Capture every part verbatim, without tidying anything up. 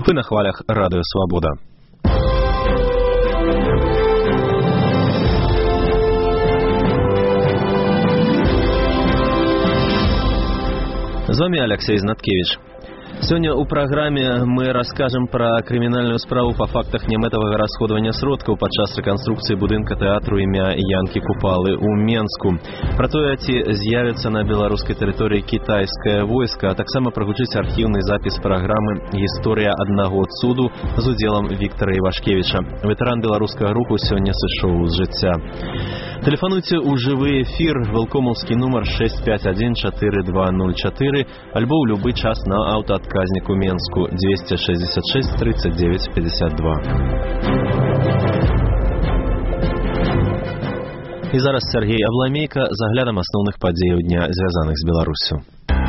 Вы на хвалях Радио Свобода. З вами Алексей Знаткевич. Сегодня у программе мы расскажем про криминальную справу по фактах немэтового расходования сродков подчас реконструкции будинка театру имя Янки Купалы у Менску. Про то, эти з'явятся на белорусской территории китайское войско, а так само прогучить архивный запись программы «История одного цуду» с уделом Виктора Ивашкевича. Ветеран белорусского руху сегодня сышоў з жыцця. Телефонуйте у живый эфир, велкомовский номер шесть пять один четыре два ноль четыре, альбо в любой час на автоотказнику Менску двести шестьдесят шесть тридцать девять пятьдесят два. И зараз Сергей Авламейко з аглядам основных падзеяў дня, звязаных з Беларусью.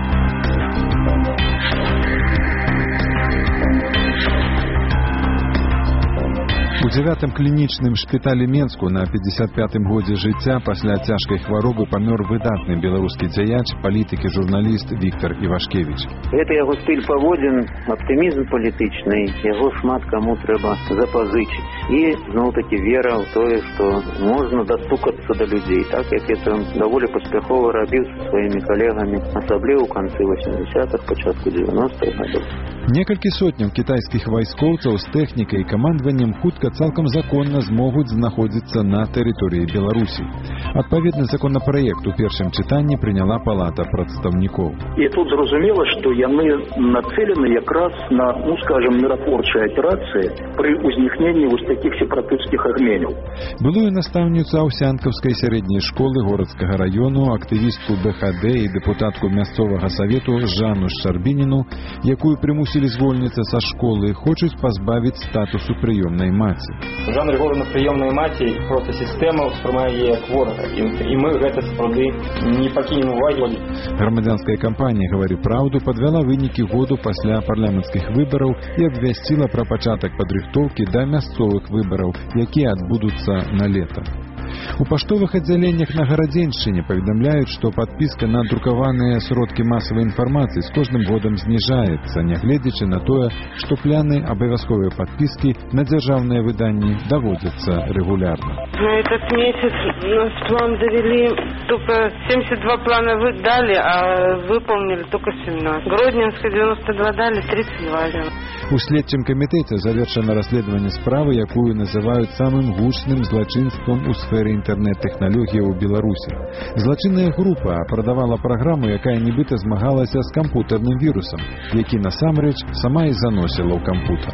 У дзявятым клінічным шпіталі Менску на пятьдесят пятым годзе жыцця пасля цяжкай хваробы памёр выдатны беларускі дзяяч, палітык і журналіст Віктор Івашкевіч. Гэта яго стыль паводзін, аптымізм палітычны, яго шмат каму трэба запазычыць. І зноў-такі вера ў тое, што можна дастукацца да людзей, так як это даволі паспяхова рабіў са сваімі калегамі, асабліва ў канцы восьмідзясятых, пачатку дзевяностых гадоў. Некалькі сотняў кітайскіх вайскоўцаў з тэхнікай і камандаваннем хутка цалкам законна змогуць знаходзіцца на тэрыторыі Беларусі. Адпаведны законапраект у першым чытанні прыняла палата прадстаўнікоў. І тут зразумела, што яны нацелены якраз на, ну скажем, міратворчыя аперацыі пры ўзнікненні вось такіх сепаратысцкіх агменяў. Былую настаўніцу Аўсянкаўскай сярэдняй школы горадскага раёну, актывістку бэ ха дэ і дэпутатку мясцовага савету Жанну Шчарбініну, якую прымусілі звольніцца са школы, хочуць пазбавіць статусу прыёмнай маці. Жанна Григорівна прыёмнай маці, проста сістэма ўспрымае яе як ворага, і мы гэта сапраўды не пакінем увагі. Грамадзянская кампанія «Гавары праўду» падвяла вынікі году пасля парламенцкіх выбараў і абвясціла пра пачатак падрыхтоўкі да мясцовых выбараў, якія адбудуцца на лета. У паштовых аддзяленнях на Гарадзеншчыне паведамляюць, што падпіска на друкаваныя сродкі масавай інфармацыі з кожным годам зніжаецца, нягледзячы на тое, што пляны абавязковыя падпіскі на дзяржаўныя выданні даводзяцца рэгулярна. На этот месяц наш план довели, только семьдесят два плана вы дали, а выполнили только семнадцать. Гродненская девяносто два дали, тридцать два. У следчым камітэце завершана расследаванне справы, якую называюць самым гучным злачынствам у сферы інтэрнэт-тэхналогіі ў Беларусі. Злачынная група прадавала праграму, якая нібыта змагалася з кампутарным вірусам, які насамрэч сама і заносіла ў кампутар.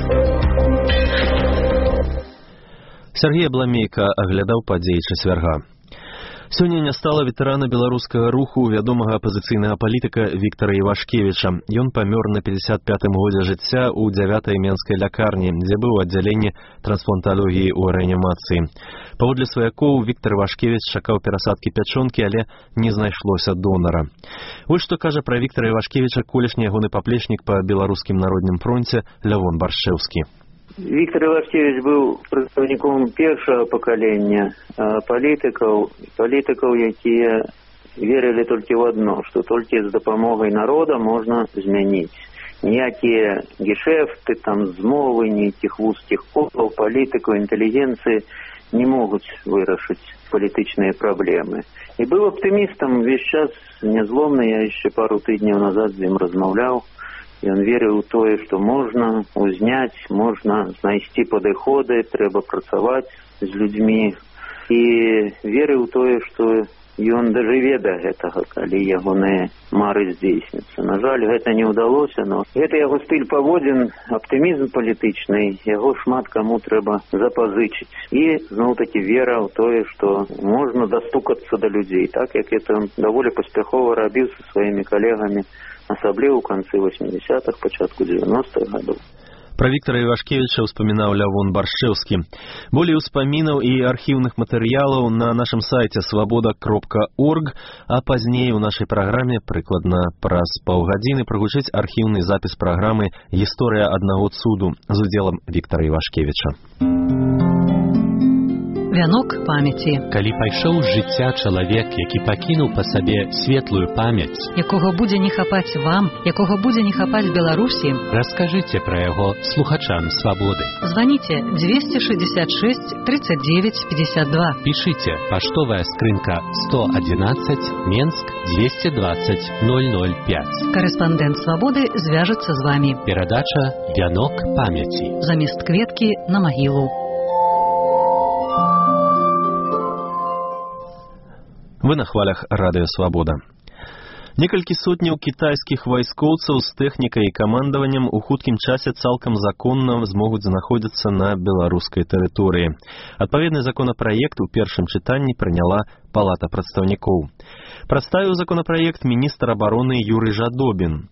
Сергей Авламейко аглядаў падзеі чацвярга. Сёння не стала ветэрана беларускага руху, вядомага апазіцыйнага палітыка Віктара Івашкевіча. Ён памёр на пятьдесят пятым годзе жыцця ў дзявятай менскай лякарні, дзе быў у аддзяленні транспланталогіі ў рэанімацыі. Паводле сваякоў, Віктар Івашкевіч чакаў перасадкі пячонкі, але не знайшлося донара. Вось што кажа пра Віктара Івашкевіча колішні ягоны паплечнік па беларускім народным фронце Лявон Баршчэўскі. Віктор Івашкевіч быў прадстаўніком першага пакалення палітыкаў, палітыкаў, якія верылі толькі ў адно, што толькі з дапамогай народа можна змяніць. Ніякія гешэфты, там, змовы, ніякіх вузкіх колаў, палітыкаў, інтэлігенцыі не могуць вырашыць палітычныя праблемы. І быў аптымістам увесь час нязломны, я яшчэ пару тыдняў назад з ім размаўляў. Ён верыў у тое, што можна узняць, можна знайсці падыходы, трэба працаваць з людзьмі. І верыў у тое, што ён дажыве да гэтага, калі ягоныя мары здзейсняцца. На жаль, гэта не ўдалося, но гэта яго стыль паводзін, аптымізм палітычны, яго шмат каму трэба запазычыць. І зноў-такі вера ў тое, што можна дастукацца да людзей, так як это даволі паспяхова рабіў са сваімі калегамі, асабліва ў канцы восьмідзясятых, пачатку дзевяностых гадоў. Пра Віктара Івашкевіча ўспамінаў Лявон Баршчэўскі. Болей успамінаў і архіўных матэрыялаў на нашым сайце свабода кропка орг, а пазней у нашай праграме прыкладна праз паўгадзіны прагучыць архіўны запіс праграмы «Гісторыя аднаго цуду» з удзелам Віктара Івашкевіча. Вянок памяці. Калі пайшоў з жыцця чалавек, які пакінуў па сабе светлую памяць, якога будзе не хапаць вам, якога будзе не хапаць Беларусі, раскажыце пра яго слухачам свабоды. Званіце двести шестьдесят шесть тридцать девять пятьдесят два. Пішыце паштовая скрынка сто одиннадцать, Менск двести двадцать ноль ноль пять. Карэспандэнт свабоды звяжацца з вамі. Перадача «Вянок памяці». Замест кветкі на магілу. Вы на хвалях Радыё Свабода. Некалькі сотняў кітайскіх вайскоўцаў з тэхнікай і камандаваннем у хуткім часе цалкам законна змогуць знаходзіцца на беларускай тэрыторыі. Адпаведны законапраект у першым чытанні прыняла Палата прадстаўнікоў. Прадставіў законапраект міністр абароны Юрый Жадобін.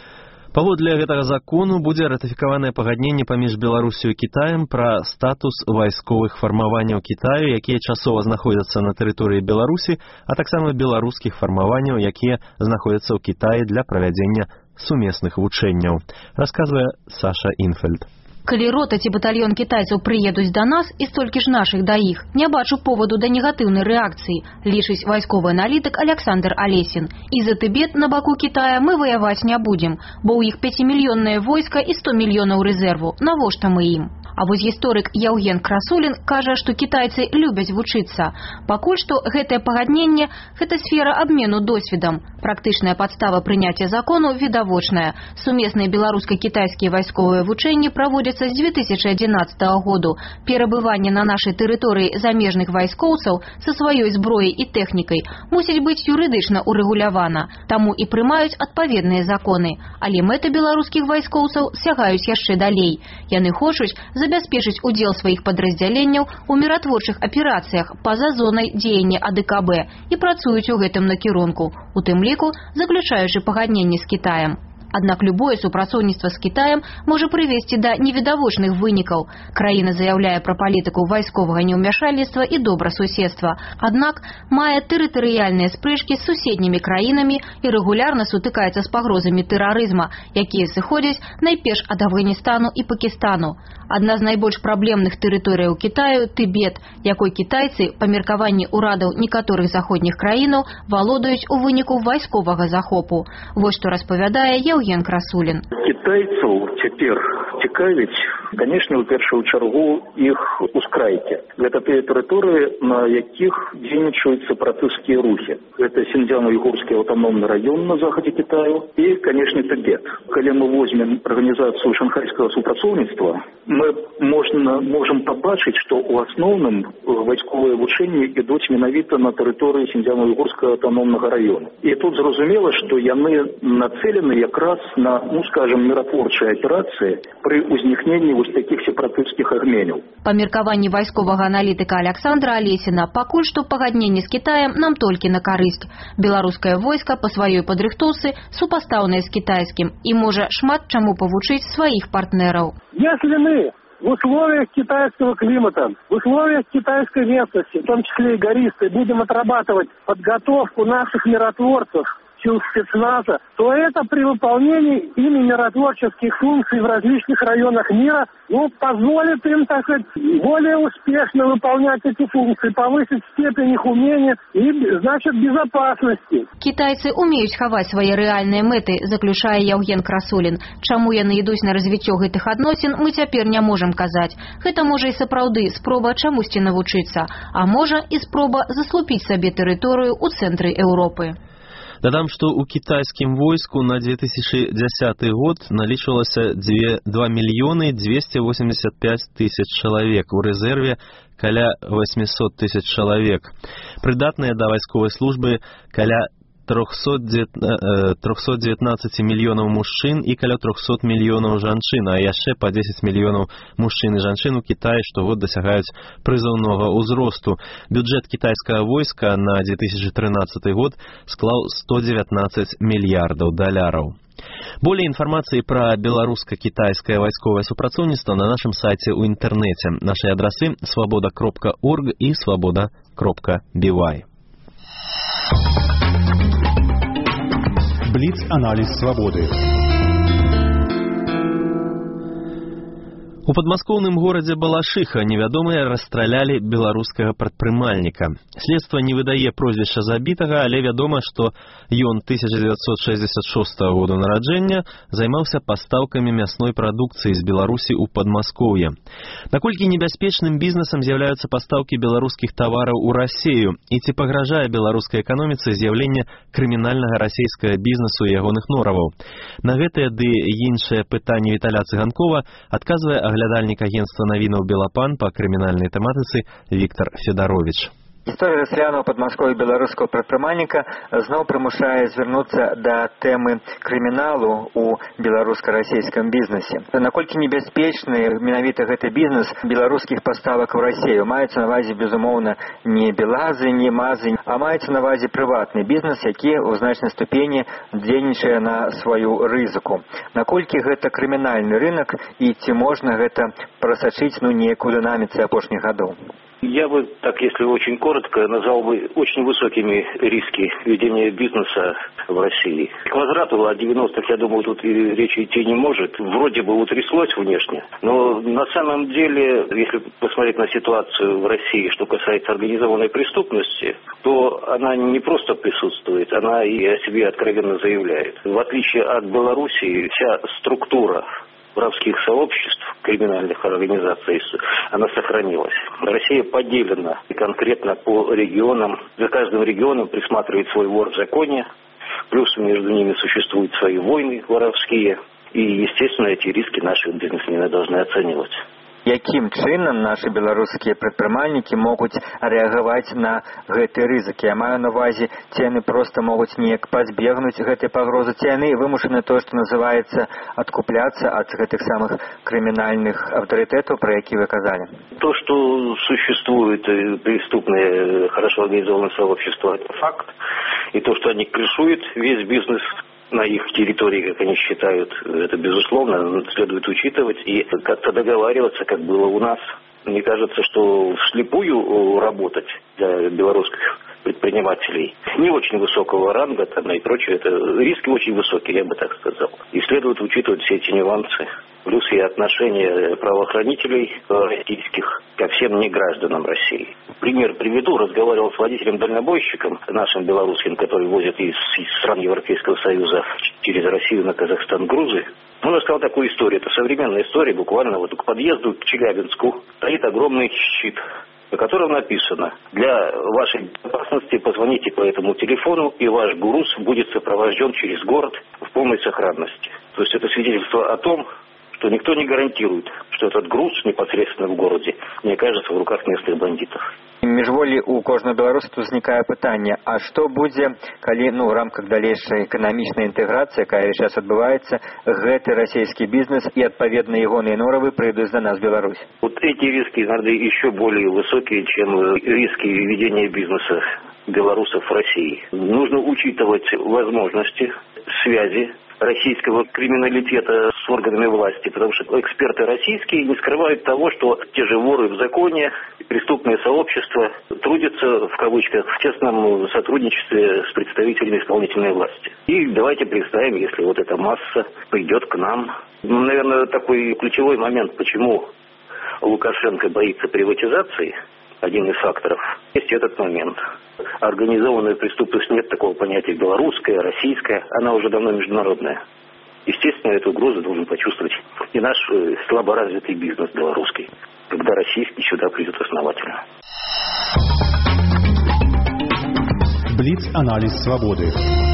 Паводле гэтага закону будзе ратыфікаванае пагадненне паміж Беларусю і Кітаем пра статус вайсковых фармаванняў Кітаю, якія часова знаходзяцца на тэрыторыі Беларусі, а таксама беларускіх фармаванняў, якія знаходзяцца ў Кітаі для правядзення сумесных вучэнняў, расказвае Саша Інфельд. Калі рота ці батальён кітайцаў прыедуць да нас і столькі ж нашых да іх, не бачу поводу да негатыўнай рэакцыі, лічыць вайсковы аналітык Александр Алесін. І за Тыбет на баку Кітая мы ваяваць не будзем, бо ў іх пяцімільённае войска і сто мільёнаў рэзерву. Навошта мы ім? А вось гісторык Яўген Красулін кажа, што кітайцы любяць вучыцца. Пакуль што гэтае пагадненне – гэта сфера абмену досведам. Практычная падстава прыняцця закону відавочная. Сумесныя беларуска-кітайскія вайсковыя вучэнні праводзяцца з дзве тысячы адзінаццатага году. Перабыванне на нашай тэрыторыі замежных вайскоўцаў са сваёй зброяй і тэхнікай мусіць быць юрыдычна урэгулявана. Таму і прымаюць адпаведныя законы. Але мэты беларускіх вайскоўцаў сягаюць яшчэ далей. Яны хочуць забяспечыць удзел сваіх падраздзяленняў у міратворчых аперацыях па-за зонай дзеяння А Д К Б і працуюць у гэтым накірунку, у тым ліку заключаючы пагадненне з Кітаем. Аднак любое супрацоўніцтва з Кітаем можа прывесці да невідавочных вынікаў. Краіна заяўляе пра палітыку вайсковага неўмяшальніцтва і добрасуседства, аднак мае тэрытарыяльныя спрэчкі з суседнімі краінамі і рэгулярна сутыкаецца з пагрозамі тэрарызма, якія сыходзяць найперш ад Афганістану і Пакістану. Адна з найбольш праблемных тэрыторыяў Кітаю – Тыбет, якой кітайцы, па меркаванні ўрадаў некаторых заходніх краінаў, валодаюць у выніку вайсковага захопу. Вось што распавядае Яўген Красулін. Кітайцаў цяпер цікавіць, канешне, у першую чаргу іх ускрайкі. Гэта тыя тэрыторыі, на якіх дзейнічаюць сепаратысцкія рухі. Гэта Синьцзяно-Уйгурскі аўтаномны раён на захадзе Кітаю і, канешне, Тыбет. Калі мы возьмем арганізацыю шанхайскага супрацоўніцтва, мы можна, можам пабачыць, што ў асноўным вайсковыя вучэнні ідуць менавіта на тэрыторыі Синьцзяно-Уйгурскага аўтаномнага раёна. І тут зразумела, што яны нацелены якраз на, ну, скажем, міратворчыя аперацыі пры ўзнікненні вось такіх сепаратысцкіх агменяў. Па меркаванні вайсковага аналітыка Александра Алесіна, пакуль што пагадненне з Кітаем нам толькі на карысць. Беларускае войска па сваёй падрыхтоўцы супастаўнае з кітайскім і можа шмат чаму павучыць сваіх партнераў. Если мы в условиях китайского климата, в условиях китайской местности, в том числе и гористой, будем отрабатывать подготовку наших миротворцев, сил спецназа, то это при выполнении ими миротворческих функций в различных районах мира, ну, позволит им, так сказать, более успешно выполнять эти функции, повысить степень их умения и, значит, безопасности. Китайцы умеюць хаваць свае рэальныя мэты, заключае Яўген Красулін. Чаму яны ідуць на развіццё гэтых адносін, мы цяпер не можам казаць. Гэта можа і сапраўды спроба чамусьці навучыцца, а можа і спроба заслупіць сабе тэрыторыю ў цэнтры Еўропы. Дадам, што ў кітайскім войску на две тысячи дзесяты год налічвалася два мільёны дзвесце восемьдесят пять тысяч чалавек, у рэзерве каля восемьсот тысяч чалавек. Прыдатныя да вайсковай службы каля трёхсот дзевятнаццаць мільёнаў мужчын і каля трёхсот мільёнаў жанчын, а яшчэ па дзесяць мільёнаў мужчын і жанчын у Кітаі штогод дасягаюць прызыўнога ўзросту. Бюджэт кітайскага войска на две тысячи тринадцатый год склаў сто девятнадцать мільярдаў даляраў. Болей інфармацыі пра беларуска-кітайскае вайсковае супрацоўніцтва на нашым сайце ў інтэрнэце. Нашы адрасы свабода кропка орг і свабода кропка би вай. Бліц-аналіз свабоды. У падмаскоўным горадзе Балашыха невядомыя расстралялі беларускага прадпрымальніка. Следства не выдае прозвішча забітага, але вядома, што ён тысяча дзевяцьсот шэсцьдзесят шостага года нараджэння займаўся пастаўкамі мясной прадукцыі з Беларусі ў Падмаскоўе. Наколькі небяспечным бізнесам з'яўляюцца пастаўкі беларускіх тавараў у Расею і ці пагражае беларускай эканоміцы з'яўленне крымінальнага расейскага бізнесу і ягоных нораваў? На гэтыя ды іншыя пытанні Віталя Цыганкова адказвае аглядальнік агенства навінаў «Белапан» па крымінальнай тэматыцы Віктор Федарович. Гісторыя расследавання ў Падмаскоўі беларускага прадпрымальніка зноў прымушае звярнуцца да тэмы крыміналу ў беларуска-расейскім бізнесе. Наколькі небяспечны менавіта гэты бізнес беларускіх паставак у Расею? Маецца на ўвазе, безумоўна, не белазы, не мазы, а маецца на ўвазе прыватны бізнес, які ў значнай ступені дзейнічае на сваю рызыку. Наколькі гэта крымінальны рынок і ці можна гэта прасачыць ну неяк у дынаміцы апошніх гадоў? Я бы, так если очень коротко, назвал бы очень высокими риски ведения бизнеса в России. К возврату от девяностых, я думаю, тут и речи идти не может. Вроде бы утряслось внешне, но на самом деле, если посмотреть на ситуацию в России, что касается организованной преступности, то она не просто присутствует, она и о себе откровенно заявляет. В отличие от Белоруссии, вся структура воровских сообществ, криминальных организаций, она сохранилась. Россия поделена конкретно по регионам. За каждым регионом присматривает свой вор в законе. Плюс между ними существуют свои войны воровские. И, естественно, эти риски наши бизнесмены должны оценивать. Якім чынам нашы беларускія прадпрымальнікі могуць рэагаваць на гэтыя рызыкі? Я маю на ўвазе, ці яны проста могуць неяк пазбегнуць гэтай пагрозы, ці яны вымушаны то, што называецца адкупляцца ад гэтых самых крымінальных аўтарытэтаў, про які вы казалі? То, что существует преступные, хорошо организованные сообщества, это факт. И то, что они крышуют весь бизнес на их территории, как они считают, это безусловно следует учитывать и как-то договариваться, как было у нас. Мне кажется, что вслепую работать для белорусских предпринимателей не очень высокого ранга там, и прочее, это риски очень высокие, я бы так сказал. И следует учитывать все эти нюансы. Плюс и отношения правоохранителей российских ко всем негражданам России. Пример приведу. Разговаривал с водителем-дальнобойщиком, нашим белорусским, который возит из, из стран Европейского Союза через Россию на Казахстан грузы. Он рассказал такую историю. Это современная история. Буквально вот к подъезду к Челябинску стоит огромный щит, на котором написано: для вашей безопасности позвоните по этому телефону, и ваш груз будет сопровожден через город в полной сохранности. То есть это свидетельство о том, что никто не гарантирует, что этот груз непосредственно в городе не окажется в руках местных бандитов. Міжволі у кожного беларуса тут узнікае пытанне, а што будзе, калі ну, в рамках далейшай эканамічнай інтэграцыі, якая зараз адбываецца, гэты расійскі бізнес і адпаведна ягоныя норавы прыйдуць до нас в Беларусь? Вот эти риски, наверное, еще более высокие, чем риски ведения бизнеса белорусов в России. Нужно учитывать возможности связи российского криминалитета с органами власти, потому что эксперты российские не скрывают того, что те же воры в законе, преступные сообщества трудятся, в кавычках, в тесном сотрудничестве с представителями исполнительной власти. И давайте представим, если вот эта масса придет к нам. Ну, наверное, такой ключевой момент, почему Лукашенко боится приватизации, один из факторов, есть этот момент. Организованная преступность, нет такого понятия белорусская, российская, она уже давно международная. Естественно, эту угрозу должен почувствовать и наш э, слаборазвитый бизнес белорусский, когда российский сюда придет основательно. Блиц-анализ свободы.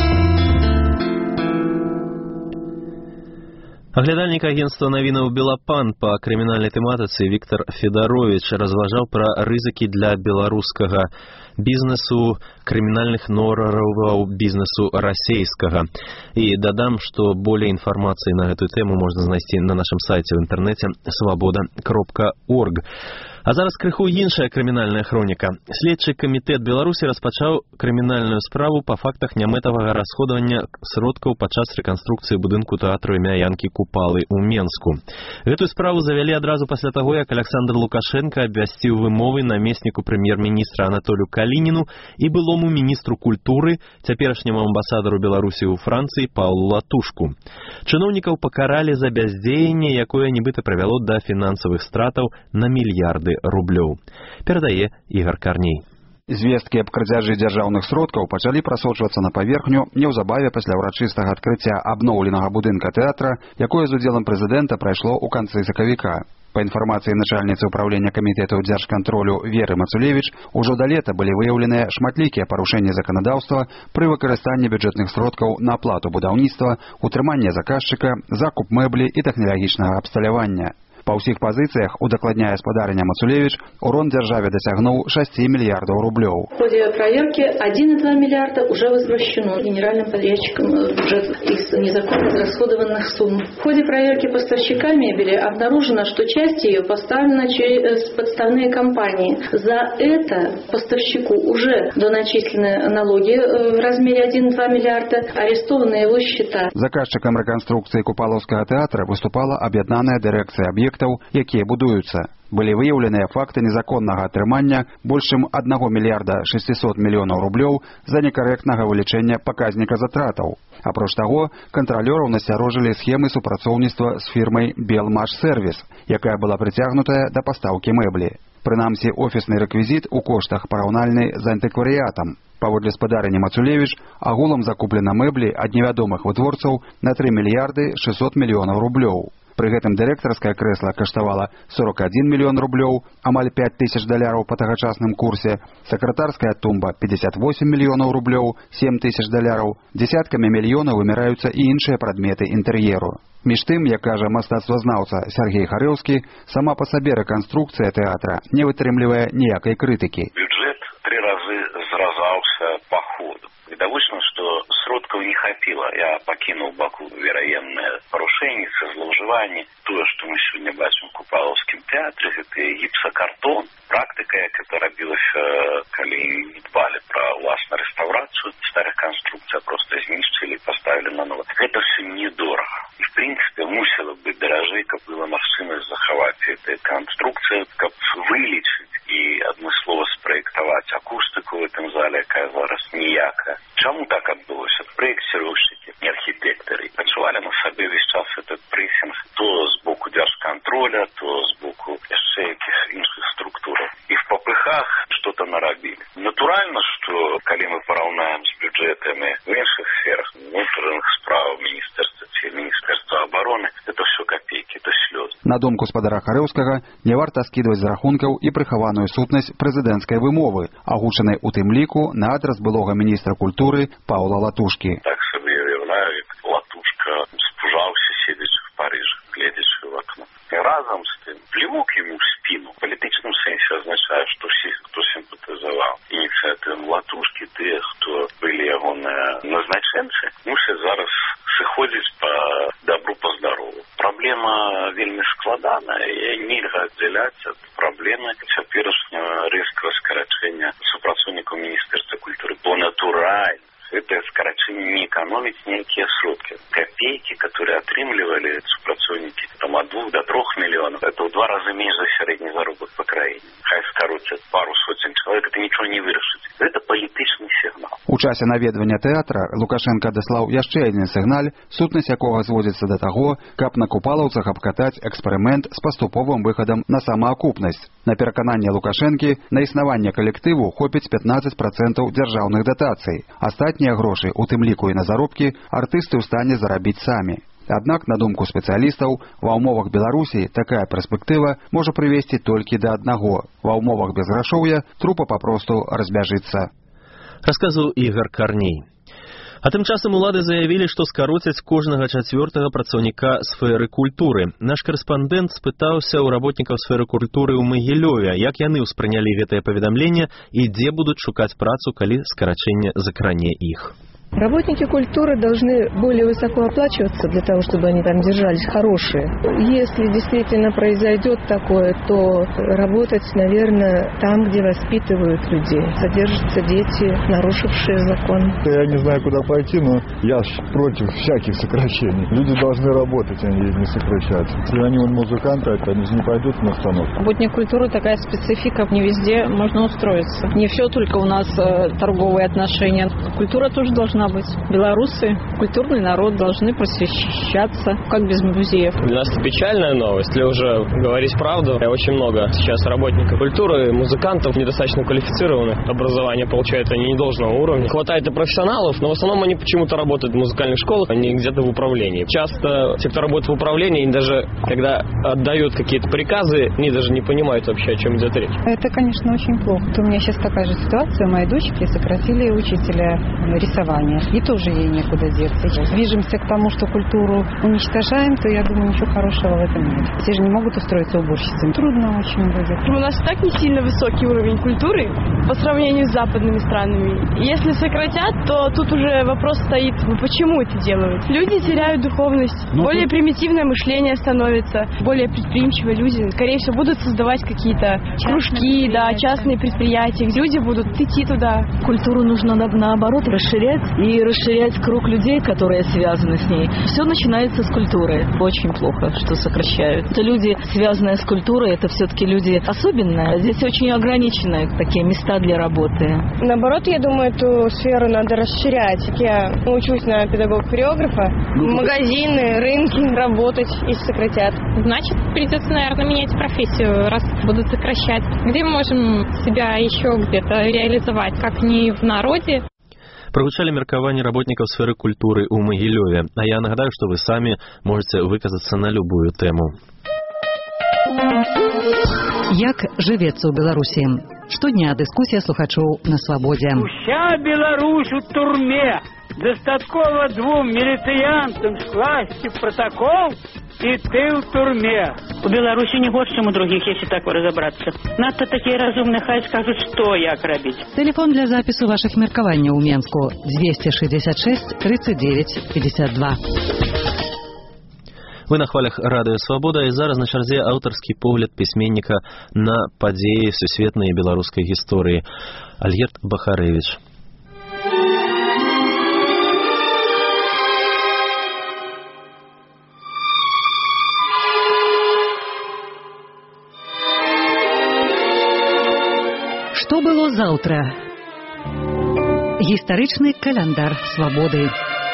Аглядальнік агенства навінаў «Белапан» па крымінальнай тэматыцы Віктор Федарович разважаў пра рызыкі для беларускага бізнесу, крымінальных нораваў бізнесу расейскага. І дадам, што болей інфармацыі на гэтую тэму можна знайсці на нашым сайце ў інтэрнэце свабода кропка орг. А зараз крыху іншая крымінальная хроніка. Следчы камітэт Беларусі распачаў крымінальную справу па фактах нямэтавага расходавання сродкаў падчас рэканструкцыі будынку тэатру імя Янкі Купалы ў Менску. Гэтую справу завялі адразу пасля таго, як Александр Лукашенко абвясціў вымовы намесніку прэм'ер-міністра Анатолію Калініну і былому міністру культуры, цяперашняму амбасадару Беларусі ў Францыі Паўлу Латушку. Чыноўнікаў пакаралі за бяздзеянне, якое нібыта прывяло да фінансавых стратаў на мільярды рублёў. Перадае Ігар Карней. Звесткі аб крадзяжы дзяржаўных сродкаў пачалі прасочвацца на паверхню неўзабаве пасля ўрачыстага адкрыцця абноўленага будынка тэатра, якое з удзелам прэзідэнта прайшло ў канцы сакавіка. Па інфармацыі начальніцы ўправлення камітэту дзяржкантролю Веры Мацулевіч, ужо да лета былі выяўленыя шматлікія парушэнні заканадаўства пры выкарыстанні бюджэтных сродкаў на аплату будаўніцтва, утрыманне заказчыка, закуп мэблі і тэхналагічнага абсталявання. Па ўсіх пазіцыях, удакладняе спадарня Мацулевіч, урон дзяржаве дасягнуў шесть миллиардов рублёў. В ходе проверки один и два миллиарда уже возвращено генеральным подрядчикам в бюджет из незаконно израсходованных сумм. В ходе проверки поставщика мебели обнаружено, что часть ее поставлена через подставные компании. За это поставщику уже доначислены налоги в размере один и два миллиарда, арестованы его счета. Заказчиком реконструкции Купаловского театра выступала объединенная дирекция объектов, якія будуюцца. Былі выяўленыя факты незаконнага атрымання больш чым аднаго мільярда шестьсот мільёнаў рублёў за некарэктнага вылічэння паказніка затратаў. Апроч таго, кантралёраў насцярожылі схемы супрацоўніцтва з фірмай «Белмаш-сервіс», якая была прыцягнутая да пастаўкі мэблі. Прынамсі, офісны рэквізіт у коштах параўнальны з антыкварыятам. Паводле спадарні Мацулевіч, агулам закуплена мэблі ад невядомых вытворцаў на три мільярды шестьсот мільёнаў рублёў. Пры гэтым дырэктарскае крэсла каштавала сорок один мільён рублёў, амаль пять тысяч даляраў па тагачасным курсе, сакратарская тумба пятьдесят восемь мільёнаў рублёў, семь тысяч даляраў, дзесяткамі мільёнаў вымяраюцца і іншыя прадметы інтэр'еру. Між тым, як кажа мастацтвазнаўца Сергей Харэўскі, сама па сабе рэканструкцыя тэатра не вытрымлівае ніякай крытыкі. Бюджет три разы зразаўся па ходу. Відавочна, што сродкаў не хапіла. Я пакінуў баку вераемныя парушэнні, злоўжыванні. Тое, што мы сёння бачым у Купалаўскім тэатры, гэта гіпсакартон. Практыка, якая рабілася, калі не дбалі пра ўласную рэстаўрацыю, старых канструкцый проста знішчылі, паставілі на новое. Гэта все недорага. І, в прынцыпе, мусіла быць даражэй, каб была магчымасць захаваць гэтыя канструкцыі, каб вылічыць і адмыслова спраектаваць акустыку в этом зале, якая зараз ніякая. Чаму так адбылося? Праекціроўшчыкі, не архітэктары, адчувалі на сабе весь час этот прэсінг то з боку дзяржкантроля, то з боку яшчэ якіх іншых структураў. І в папыхах что-то нарабілі. Натуральна, што калі мы параўнаем з бюджэтамі в іншых сферах, внутренних справ, міністэрства ці міністэрства абароны, это все копейки, это слёзы. На думку спадара Харэўскага, не варта скідваць з рахункаў і прыхаваную сутнасць прэзідэнцкай вымовы, агучанай у тым ліку на адрас былога міністра культуры Паўла Латушкі. Так сабе уяўляю, як Латушка спужаўся, седзячы в Парыжы, гледзячы в окно. І разам з тым плевок ему в спину в палітычным сэнсе означае, што всі, хто сімпатызаваў ініцыятывам Латушкі, тыя, хто былі ягоныя назначэнцы, мусяць зараз сыходзіць па добру, па здарову. Праблема вельмі складаная, і нельга аддзяляць ад праблемы цяперашняга рэзкага скарачэння супрацоўнікаў міністэрства культуры. Бо натуральна, это скорочение не экономить некие сродки. Копейки, которые отрымливали супрацоўники, там от двух до трех миллионов, это в два раза меньше за средний заработок по краине. Хай скоротят пару сотен человек, это ничего не вырашит. Это политичный сигнал. У часе наведвання тэатра Лукашенко даслаў яшчэ адзін сігналь, сутнасць якога зводзіцца да таго, каб на купалаўцах абкатаць эксперымент з паступовым выхадам на самаакупнасць. На перакананне Лукашэнкі, на існаванне калектыву хопіць пятнадцать процентов дзяржаўных датацый. Астатнія грошы, у тым ліку і на заробкі, артысты ў стане зарабіць самі. Аднак, на думку спецыялістаў, ва ўмовах Беларусі такая перспектыва можа прывесці толькі да аднаго. Ва ўмовах безграшоўя трупа папросту разбяжыцца. Расказаў Ігар Карней. А тым часам улады заявілі, што скароцяць кожнага чацвёртага працаўніка сферы культуры. Наш карэспандэнт спытаўся ў работнікаў сферы культуры ў Магілёве, як яны ўспрынялі гэтае паведамленне і дзе будуць шукаць працу, калі скарачэнне закране іх. Работники культуры должны более высоко оплачиваться для того, чтобы они там держались хорошие. Если действительно произойдет такое, то работать, наверное, там, где воспитывают людей. Содержатся дети, нарушившие закон. Я не знаю, куда пойти, но я против всяких сокращений. Люди должны работать, а не сокращать. Если они вот музыканты, они же не пойдут на остановку. Работник культуры такая специфика, не везде можно устроиться. Не все только у нас э, торговые отношения. Культура тоже должна быть. Белорусы, культурный народ, должны просвещаться, как без музеев. Для нас это печальная новость. Если уже говорить правду, очень много сейчас работников культуры, музыкантов недостаточно квалифицированных. Образование получают они недолжного уровня. Хватает и профессионалов, но в основном они почему-то работают в музыкальных школах, а не где-то в управлении. Часто те, кто работает в управлении, они даже, когда отдают какие-то приказы, они даже не понимают вообще, о чем идет речь. Это, конечно, очень плохо. У меня сейчас такая же ситуация. У моей дочки сократили учителя рисования. И тоже ей некуда деться. Движемся к тому, что культуру уничтожаем, то я думаю, ничего хорошего в этом нет. Все же не могут устроиться уборщицами. Трудно очень будет. У нас так не сильно высокий уровень культуры по сравнению с западными странами. Если сократят, то тут уже вопрос стоит, почему это делают. Люди теряют духовность, ну, более тут... примитивное мышление становится, более предприимчивые люди, скорее всего, будут создавать какие-то кружки, да, частные предприятия, где люди будут идти туда. Культуру нужно, наоборот, расширять и расширять круг людей, которые связаны с ней. Все начинается с культуры. Очень плохо, что сокращают. Это люди, связанные с культурой, это все-таки люди особенные. Здесь очень ограниченные такие места для работы. Наоборот, я думаю, эту сферу надо расширять. Я учусь на педагога-хореографа. Магазины, рынки работать, если сократят. Значит, придется, наверное, менять профессию, раз будут сокращать. Где мы можем себя еще где-то реализовать, как не в народе? Прагучалі меркаванні работнікаў сферы культуры ў Магілёве. А я нагадаю, што вы самі можете выказацца на любую тэму. Як жывецца ў Беларусі? Штодня дыскусія слухачоў на свабодзе. Уся Беларусь у турме. Дастаткова двум міліцыянтам скласці протокол, і ты ў турме. У Беларусі не горш, чым у другіх, если так разобраться. Надто такие разумные, хай скажут, что як робить. Телефон для запису ваших меркаванняў у Менску двести шестьдесят шесть тридцать девять пятьдесят два. Вы на хвалях радыё «Свабода», і зараз на чарзе аўтарскі погляд пісьменніка на падзеі сусветнай беларускай гісторыі. Альгерд Бахарэвіч. Што было заўтра? Гістарычны каляндар свабоды.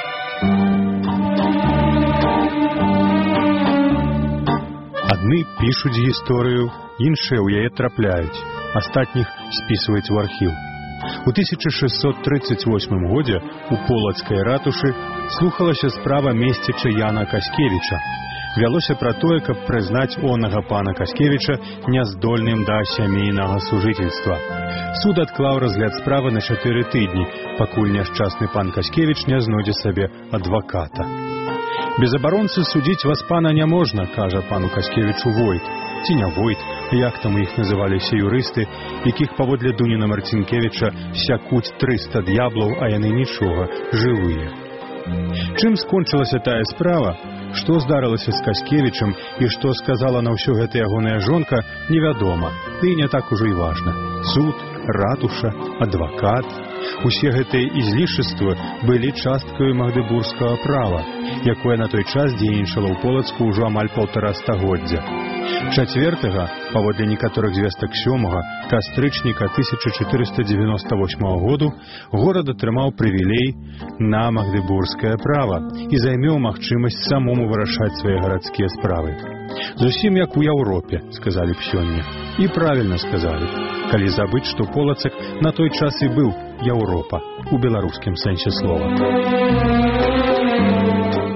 Адны пішуць гісторыю, іншыя ў яе трапляюць, астатніх спісваюць у архіў. У тысяча шестьсот тридцать восьмым годзе у Полацкай ратушы слухалася справа месціча Яна Каскевіча. Вялося пра тое, каб прызнаць онага пана Каскевіча няздольным да сямейнага сужыцельства. Суд адклаў разгляд справы на чатыры тыдні, пакуль няшчасны пан Каскевіч не знойдзе сабе адваката. Без абаронцы судзіць вас пана няможна, кажа пану Каскевічу Войт. Ці не Войт, як там іх называліся юрысты, якіх паводле Дуніна Марцінкевіча сякуць трыста д'яблаў, а яны нічога, жывыя. Чым скончылася тая справа, што здарылася з Каскевічам і што сказала на ўсё гэта ягоная жонка, невядома, ды не так ужо і важна. Суд, ратуша, адвакат – усе гэтыя ізлішаствы былі часткаю магдыбургскага права, якое на той час дзейнічала ў Полацку ўжо амаль паўтара стагоддзя. Чацвёртага, паводле некаторых звестак сёмага, кастрычніка тысяча чатырыста дзевяноста восьмага году горад атрымаў прывілей на магдыбургскае права і займеў магчымасць самому вырашаць свае гарадскія справы. Зусім як у Еўропе, сказалі б сёння. І правільна сказалі, калі забыць, што Полацак на той час і быў Еўропа, у беларускім сэнсе слова. А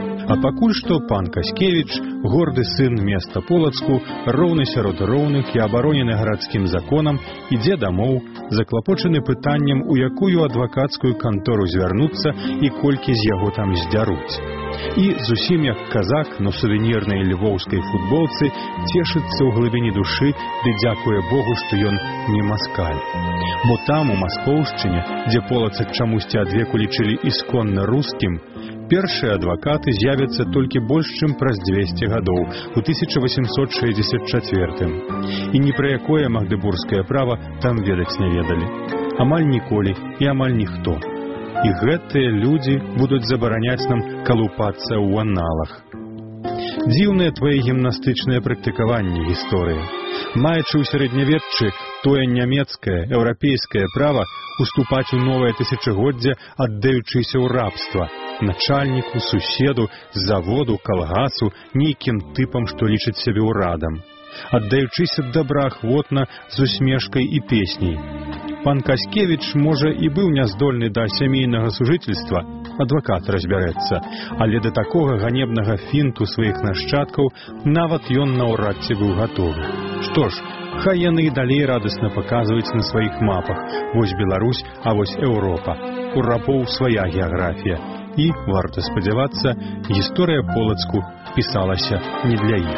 Пакуль што пан Каскевіч, горды сын места Полацку, роўны сярод роўных і абаронены гарадскім законам, ідзе дамоў, заклапочаны пытаннем, у якую адвакацкую кантору звярнуцца і колькі з яго там здзяруць. І зусім як казак на сувенірнай львоўскай футболцы цешыцца ў глыбіні душы, ды дзякуе Богу, што ён не маскаль. Бо там, у Маскоўшчыне, дзе Полацак чамусьці адвеку лічылі ісконна рускім, першыя адвакаты з'явяцца толькі больш чым праз дзвесце гадоў, у тысяча васемсот шэсцьдзесят чацвёртым. І ні пра якое магдыбургскае права там ведаць не ведалі. Амаль ніколі і амаль ніхто. І гэтыя людзі будуць забараняць нам калупацца ў аналах. Дзіўныя твае гімнастычныя практыкаванні гісторыі. Маючы ў сярэднявеччы тое нямецкае, еўрапейскае права уступаць у новае тысячагоддзе, аддаючыся ў рабства, начальніку, суседу, заводу, калгасу, нейкім тыпам, што лічыць сябе ўрадам. Аддаючыся добраахвотна з усмешкай і песняй. Пан Каскевіч, можа, і быў няздольны да сямейнага сужыцельства, адвакат разбярэцца, але да такога ганебнага фінту сваіх нашчадкаў нават ён наўрад ці быў гатовы. Што ж, хай яны і далей радасна паказваюць на сваіх мапах. Вось Беларусь, а вось Еўропа. У рабоў свая геаграфія. І, варта спадзявацца, гісторыя Полацку пісалася не для іх.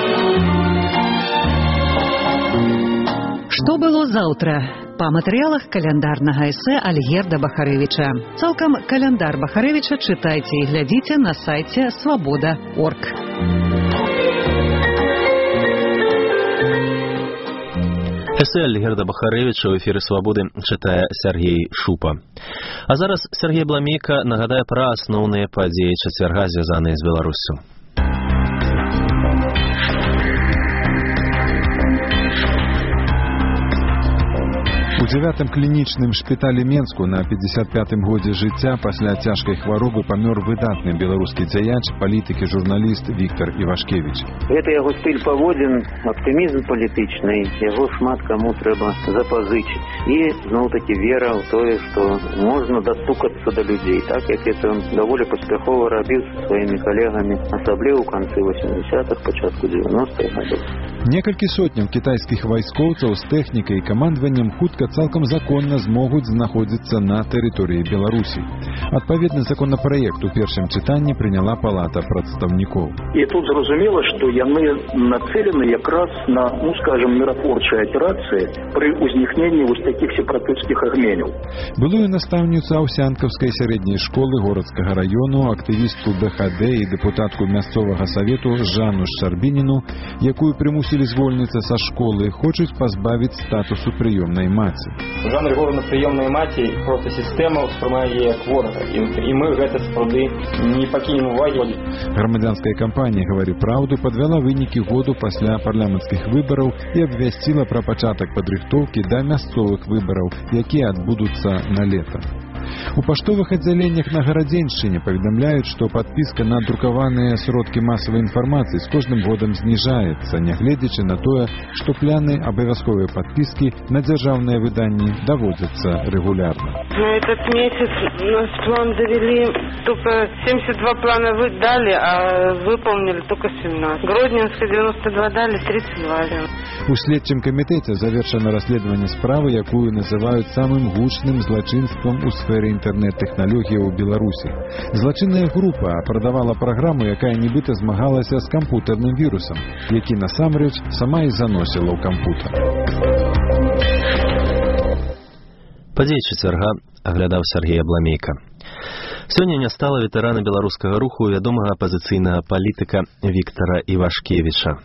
Што было заўтра? Па матэрыялах каляндарнага эсэ Альгерда Бахарэвіча. Цалкам каляндар Бахарэвіча чытайце і глядзіце на сайце свабода точка орг. Эсэ Альгерда Бахарэвіча ў эфіры «Свабоды» чытае Сергей Шупа. А зараз Сергей Бламейка нагадае пра асноўныя падзеі чацвярга, звязаныя з Беларуссю. У дзявятым клінічным шпіталі Менску на пятьдесят пятым годзе жыцця пасля цяжкай хваробы памёр выдатны беларускі дзяяч, палітык і журналіст Віктар Івашкевіч. Гэта яго стыль паводзін, аптымізм палітычны, яго шмат каму трэба запазычыць. І зноў-такі вера ў тое, што можна дастукацца да людзей, так як это он даволі паспяхова рабіў са сваімі калегамі, асабліва ў канцы восьмідзясятых, пачатку дзевяностых гадоў. Некалькі сотняў кітайскіх вайскоўцаў з тэхнікай і камандаваннем хутка цалкам законна змогуць знаходзіцца на тэрыторыі Беларусі. Адпаведны законапраект у першым чытанні прыняла палата прадстаўнікоў. І тут зразумела, што яны нацелены якраз на, ну скажем, міратворчыя аперацыі пры ўзнікненні вось такіх сепаратысцкіх агменяў. Былую настаўніцу Аўсянкаўскай сярэдняй школы горадскага раёну, актывістку бэ ха дэ і дэпутатку мясцовага савету Жанну Шчарбініну, якую прымусілі звольніцца са школы, хочуць пазбавіць статусу прыёмнай маці. Жанна Григорівна прыёмная маці, проста сістэма ўспрымае яе як ворага. І, і мы гэта сапраўды не пакінем увагі. Грамадзянская кампанія «Гавары праўду» падвяла вынікі году пасля парламенцкіх выбараў і абвясціла пра пачатак падрыхтоўкі да мясцовых выбараў, якія адбудуцца на лета. У паштовых аддзяленнях на Гарадзеншчыне паведамляюць, што падпіска на друкаваныя сродкі масавай інфармацыі з кожным годам зніжаецца, нягледзячы на тое, што пляны абавязковай падпіскі на дзяржаўныя выданні даводзяцца рэгулярна. На этот месяц наш план довели, только семьдесят два плана вы дали, а выполнили только семнадцать. Гродненска девяносто два дали, тридцать два. У следчым камітэце завершана расследаванне справы, якую называюць самым гучным злачынствам у сферы інтэрнэт-тэхналогіяў у Беларусі. Злачынная група прадавала праграму, якая нібыта змагалася з кампутарным вірусам, які насамрэч сама і заносіла ў кампутар. Падзеі чацвярга аглядаў Сергей Бламейка. Сёння не стала ветэрана беларускага руху вядомага апазіцыйнага палітыка Віктара Івашкевіча.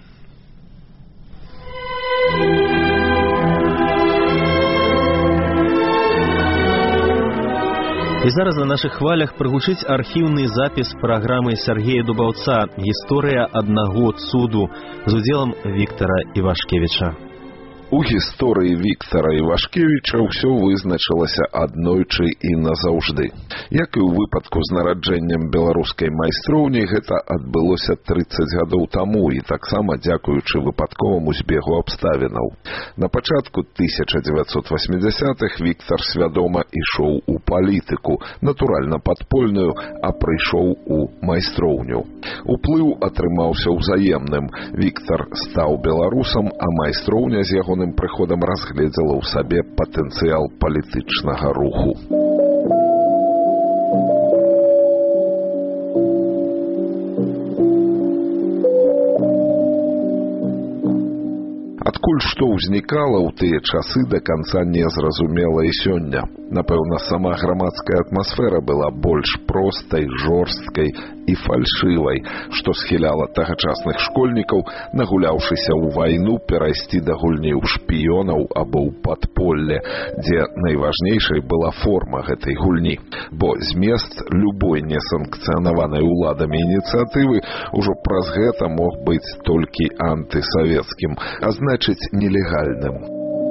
І зараз на нашых хвалях прагучыць архіўны запіс праграмы Сергея Дубаўца «Гісторыя аднаго цуду» з удзелам Віктара Івашкевіча. У гісторыі Віктара Івашкевіча ўсё вызначылася аднойчы і назаўжды. Як і ў выпадку з нараджэннем беларускай майстроўні, гэта адбылося трыццаць гадоў таму і таксама дзякуючы выпадковаму збегу абставінаў. На пачатку тысяча дзевяцьсот васьмідзясятых Віктар свядома ішоў у палітыку, натуральна падпольную, а прыйшоў у майстроўню. Уплыў атрымаўся ўзаемным. Віктар стаў беларусам, а майстроўня з ягоным прыходам разгледзела ў сабе патэнцыял палітычнага руху. Адкуль што ўзнікала ў тыя часы, да канца не зразумела і сёння. Напэўна, сама грамадская атмасфера была больш простай, жорсткай і фальшывай, што схіляла тагачасных школьнікаў, нагуляўшыся ў вайну, перайсці да гульні ў шпіёнаў або ў падполле, дзе найважнейшай была форма гэтай гульні. Бо змест любой несанкцыянаванай уладамі ініцыятывы ўжо праз гэта мог быць толькі антысавецкім, а значыць нелегальным.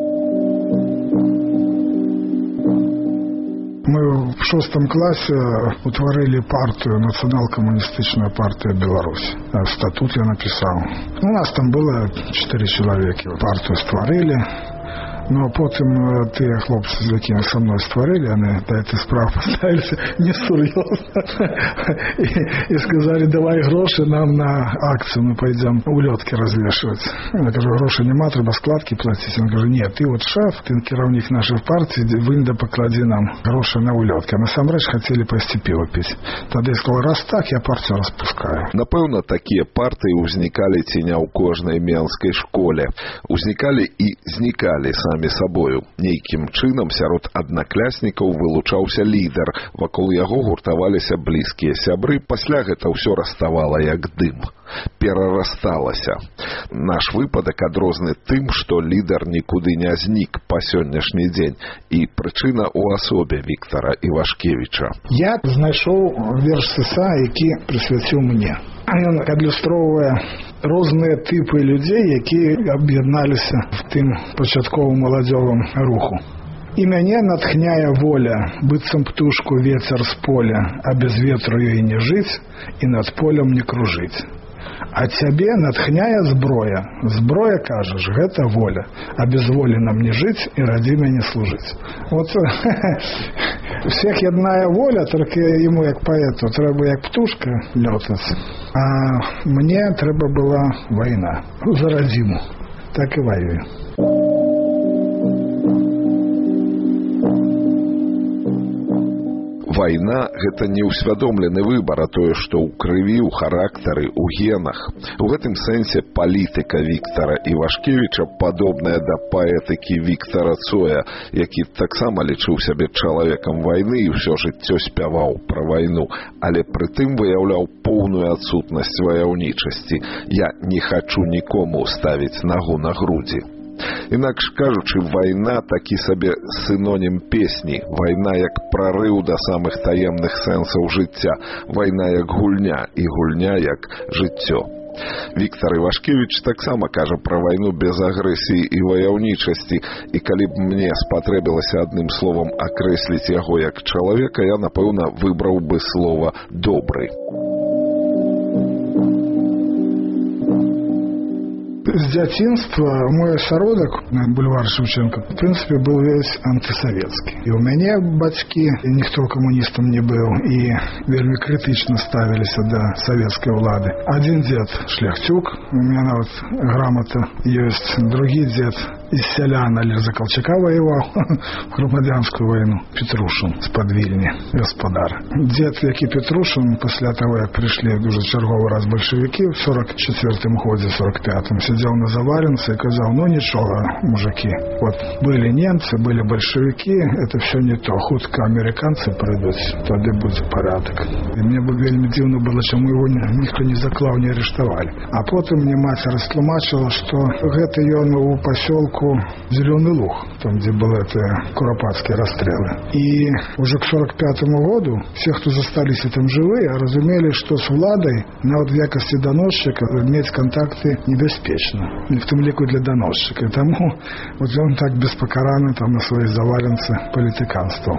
Мы в шостом классе утворили партию, национал-коммунистичную партию Беларуси. Статут я написал. У нас там было четыре человека. Партию створили. Но потім ті хлопці, з якими со мною створили, вони до этой справи поставилися несерйозно. И, и сказали, давай гроши нам на акцию, мы пойдем улетки развешивать. Я говорю, гроши нема, треба складки платить. Он говорит, нет, ты вот шеф, ты керівник нашей партии, вынь да поклади нам гроши на улетки. А насамрэч хотели пойти пиво пить. Тогда я сказал, раз так, я партию распускаю. Напэўна, такія партыі ўзнікалі ці не ў кожнай менскай школе. Узнікалі і знікалі самі сабою. Нейкім чынам сярод аднакляснікаў вылучаўся лідар, вакол яго гуртаваліся блізкія сябры, пасля гэта ўсё раставала як дым. Перарасталася. Наш выпадак адрозны тым, што лідар нікуды не знік па сённяшні дзень, і прычына ў асобе Віктара Івашкевіча. Я знайшоў верш сыса, які прысвяціў мне. Ён адлюстроўвае розныя тыпы людзей, якія аб'ядналіся в тым пачатковым маладзёвым руху. І мяне натхняе воля, быццам птушку ветер з поля, а без ветру ёй не жыць і над полем не кружыць. А цябе натхняе зброя. Зброя, кажаш, гэта воля. А без волі нам не жыць і радзі мяне служыць. Вот всех ядная воля, только ему, як паэту, трэба як птушка лётаць. А мне трэба была вайна. За радзіму. Так і воюю. Вайна – гэта не ўсвядомлены выбар, а тое, што ў крыві, у характары, у генах. У гэтым сэнсе палітыка Віктара Івашкевіча падобная да паэтыкі Віктара Цоя, які таксама лічыў сябе чалавекам вайны і ўсё жыццё спяваў пра вайну, але прытым выяўляў поўную адсутнасць ваяўнічасці. Я не хачу нікому ставіць нагу на грудзі. Інакш кажучы, вайна такі сабе синонім песні. Вайна як прарыў да самых таемных сэнсаў жыцця. Вайна як гульня і гульня як жыццё. Віктар Івашкевіч таксама кажа пра вайну без агрэсіі і ваяўнічасці, і калі б мне спатрэбілася адным словам акрэсліць яго як чалавека, я, напэўна, выбраў бы слова «добры». С дзяцінства мой асяродак на бульвар Шевченко, в принципе, был весь антисоветский. И у меня бацьки, и никто коммунистом не был, и вельми критично ставились до советской влады. Один дед шляхтюк, у меня вот грамота есть, другой дед из селян, или за Колчака воевал в громадянскую войну. Петрушин с Подвильни, господар. Дед який Петрушин, после того, как пришли уже черговый раз большевики в сорок четвертом году, сорок пятом, сидел на Заваренце и сказал, ну ничего, мужики, вот были немцы, были большевики, это все не то, хутко американцы придут, тогда будет порядок. И мне бы вельми дивно было, чему его никто не заклал, не арестовали. А потом мне мать растлумачила, что это он у поселку реку Зеленый Луг, там, где были эти куропатские расстрелы. И уже к сорок пятому году все, кто застались там живые, разумели, что с владой нават в якости доносчика иметь контакты небеспечно. И в том лику для доносчика. И тому вот он так беспокарано там на своей заваленце политиканствовал.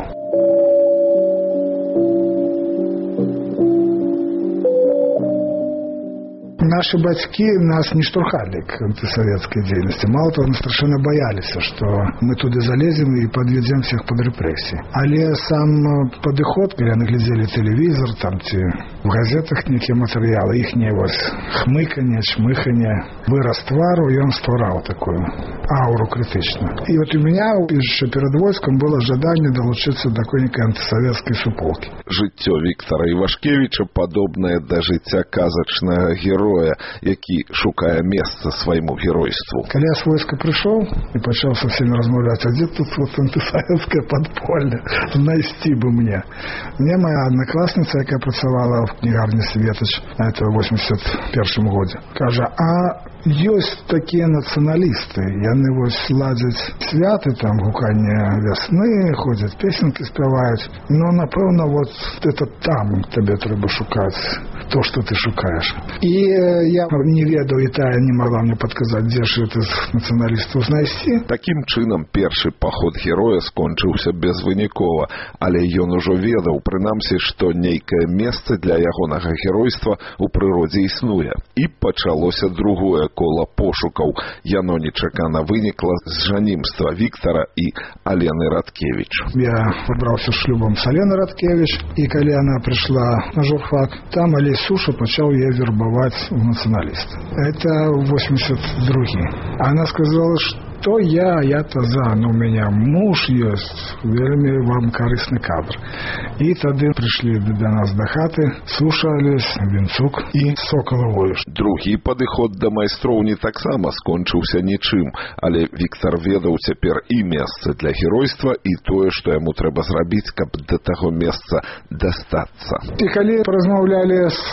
Наши батьки нас не штурхали к антисоветской деятельности. Мало того, они совершенно боялись, что мы туда залезем и подведем всех под репрессии. Але сам подыход, когда наглядели телевизор, там те в газетах некие материалы, их не вот хмыканье, чмыханье, вырос твару, и он створал такую ауру критичную. И вот у меня еще перед войском было ожидание долучиться до какой-нибудь антисоветской суполки. Жыццё Віктара Івашкевіча падобнае да жыцця казачнага героя, які шукае месца свайму геройству. Калі я з войска прыйшоў і пачаў са всеми размаўляць, а дзе тут вот антисоветское подполье, знайсці бы мне. Мне моя одноклассница, якая працавала в кнігарні Светач, это в восемьдесят первом годзе, кажа, а ёсць такія нацыяналісты, яны вось ладзяць святы, там гуканне вясны, ходзяць песенкі спяваюць, но напэўна вот это там табе трэба шукаць то, что ты шукаешь. И я не ведаў, и тая не могла мне подказать, дзе ж это нацыяналістаў знайсці. Такім чынам першы паход героя скончыўся безвынікова, але ён ужо ведаў, прынамсі, што нейкае месца для ягонага геройства ў прыродзе існуе. І пачалося другое кола пошукаў. Яно нечакана вынікла з жанімства Віктара і Алены Радкевіч. Я побраўся шлюбам з Аленой Радкевіч, і калі яна прыйшла на журфак, там Олесь Суша пачаў яе вербаваць в нацыяналіст. Это восемьдесят другой. Она сказала, что я, я-то за, но у меня муж есть, вельми вам корыстный кадр. И тогда пришли до нас до хаты Суша, Олесь, Вінцук и Соколовой. Другі падыход да майстроўні таксама скончыўся нічым, але Віктар ведаў цяпер і месца для геройства, і тое, што яму трэба зрабіць, каб да таго месца дастацца. І калі размаўлялі з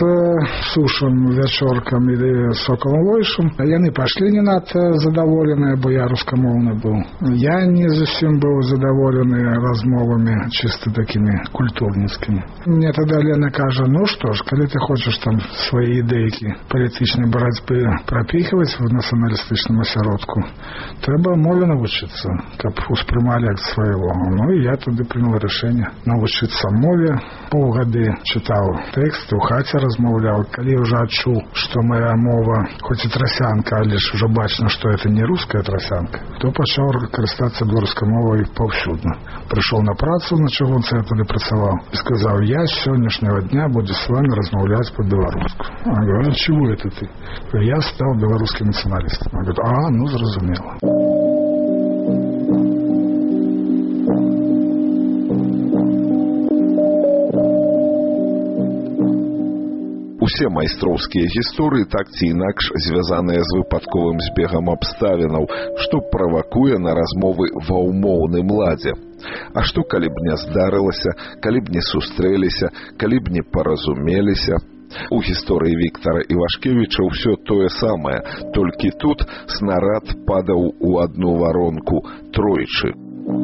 Сушам вячоркам или Соколовойшым, яны пашлі не надта задаволеныя, бо я рускамоўны быў. Я не зусім быў задаволены размовамі чисто такими культурніцкімі. Мне тогда Лена кажа, ну что ж, калі ты хочаш там свои ідэйкі палітычнай барацьбы прапіхваць в нацыяналістычным асяродку, трэба мове навучыцца, каб успрымалі як свайго. Ну і я тады прынял рашэнне навучыцца мове. Паўгады чытаў тэксты, у хаце размаўляў. Калі уже адчуў, што моя мова хоць і трасянка, але ж уже бачна, што это не руская трасянка, то пачаў карыстацца беларускай мовай паўсюдна. Прыйшоў на працу на чыгунцы, я тады працаваў, і сказаў, я з сённяшняга дня буду с вами размаўляць по-беларуску. А говорю, а чего это ты? Я стал белорусским националистом. Он говорит, а, ну, зразумело. Усе майстроўскія гісторыі так ці інакш звязаныя з выпадковым збегам абставінаў, што правакуе на размовы ва ўмоўным ладзе. А што, калі б не здарылася, калі б не сустрэліся, калі б не паразумеліся? У гісторыі Віктара Івашкевіча ўсё тое самае, толькі тут снарад падаў у адну варонку тройчы.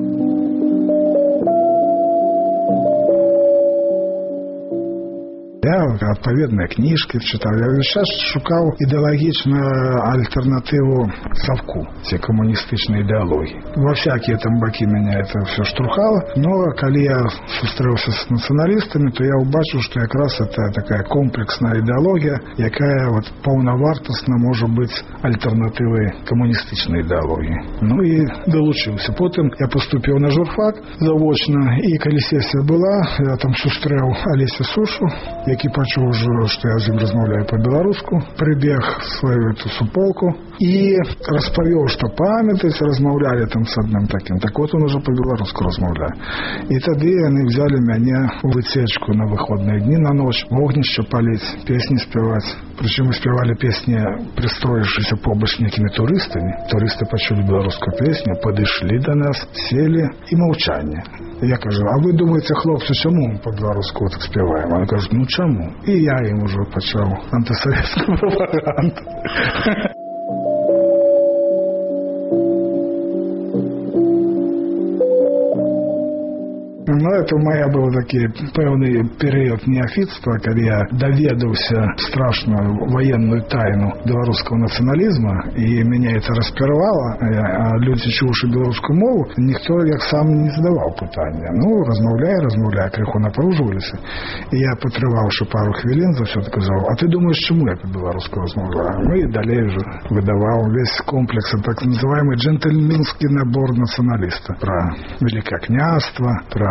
Я адпаведныя кніжкі чытаў. Я сейчас шукаў ідэалагічную альтэрнатыву Савку, ці камуністычнай ідэалогіі. Во всякие там бакі меня это все штурхало, но калі я сустрэўся з нацыяналістамі, то я убачыў, што якраз это такая комплексная ідэалогія, якая вот паўнавартасна можа быць альтэрнатывай камуністычнай ідэалогіі. Ну і далучыўся. Потым я поступіў на журфак завочна, і калі сесія была, я там сустрэў Алеся Сушу, які пачуў ужо, што я з ім размаўляю па-беларуску, прыбег сваю эту суполку і распавёў, што памятаць, размаўлялі там з адным такім. Так вот он уже па-беларуску размаўляе. І тады яны взяли мяне ў выцечку на выходныя дні, на ноч, вогнішча паліць, песні спяваць. Прычым мы спявалі песні, прыстроившись побач некімі турыстамі. Турысты пачулі беларускую песню, падышлі да нас, сели і маўчанне. Я кажу, а вы думаете, хлопцы, чаму мы па-беларуску так спяваем? Они кажут, ну чаму? І я ім уже пачаў антысоветскую пропаганду. Ну, это у меня был такой певный период неофитства, когда я доведался страшную военную тайну белорусского национализма, и меня это распирвало, а люди чувши белорусскую мову, никто як сам не задавал питання. Ну, размовляя, размовляя, криху напруживались. И я потривавши пару хвилин, за все сказал: а ты думаешь, чему я по-белорусски размовляю? Ну и далее уже выдавал весь комплекс, так называемый джентльменский набор националиста. Про Великое княжество, про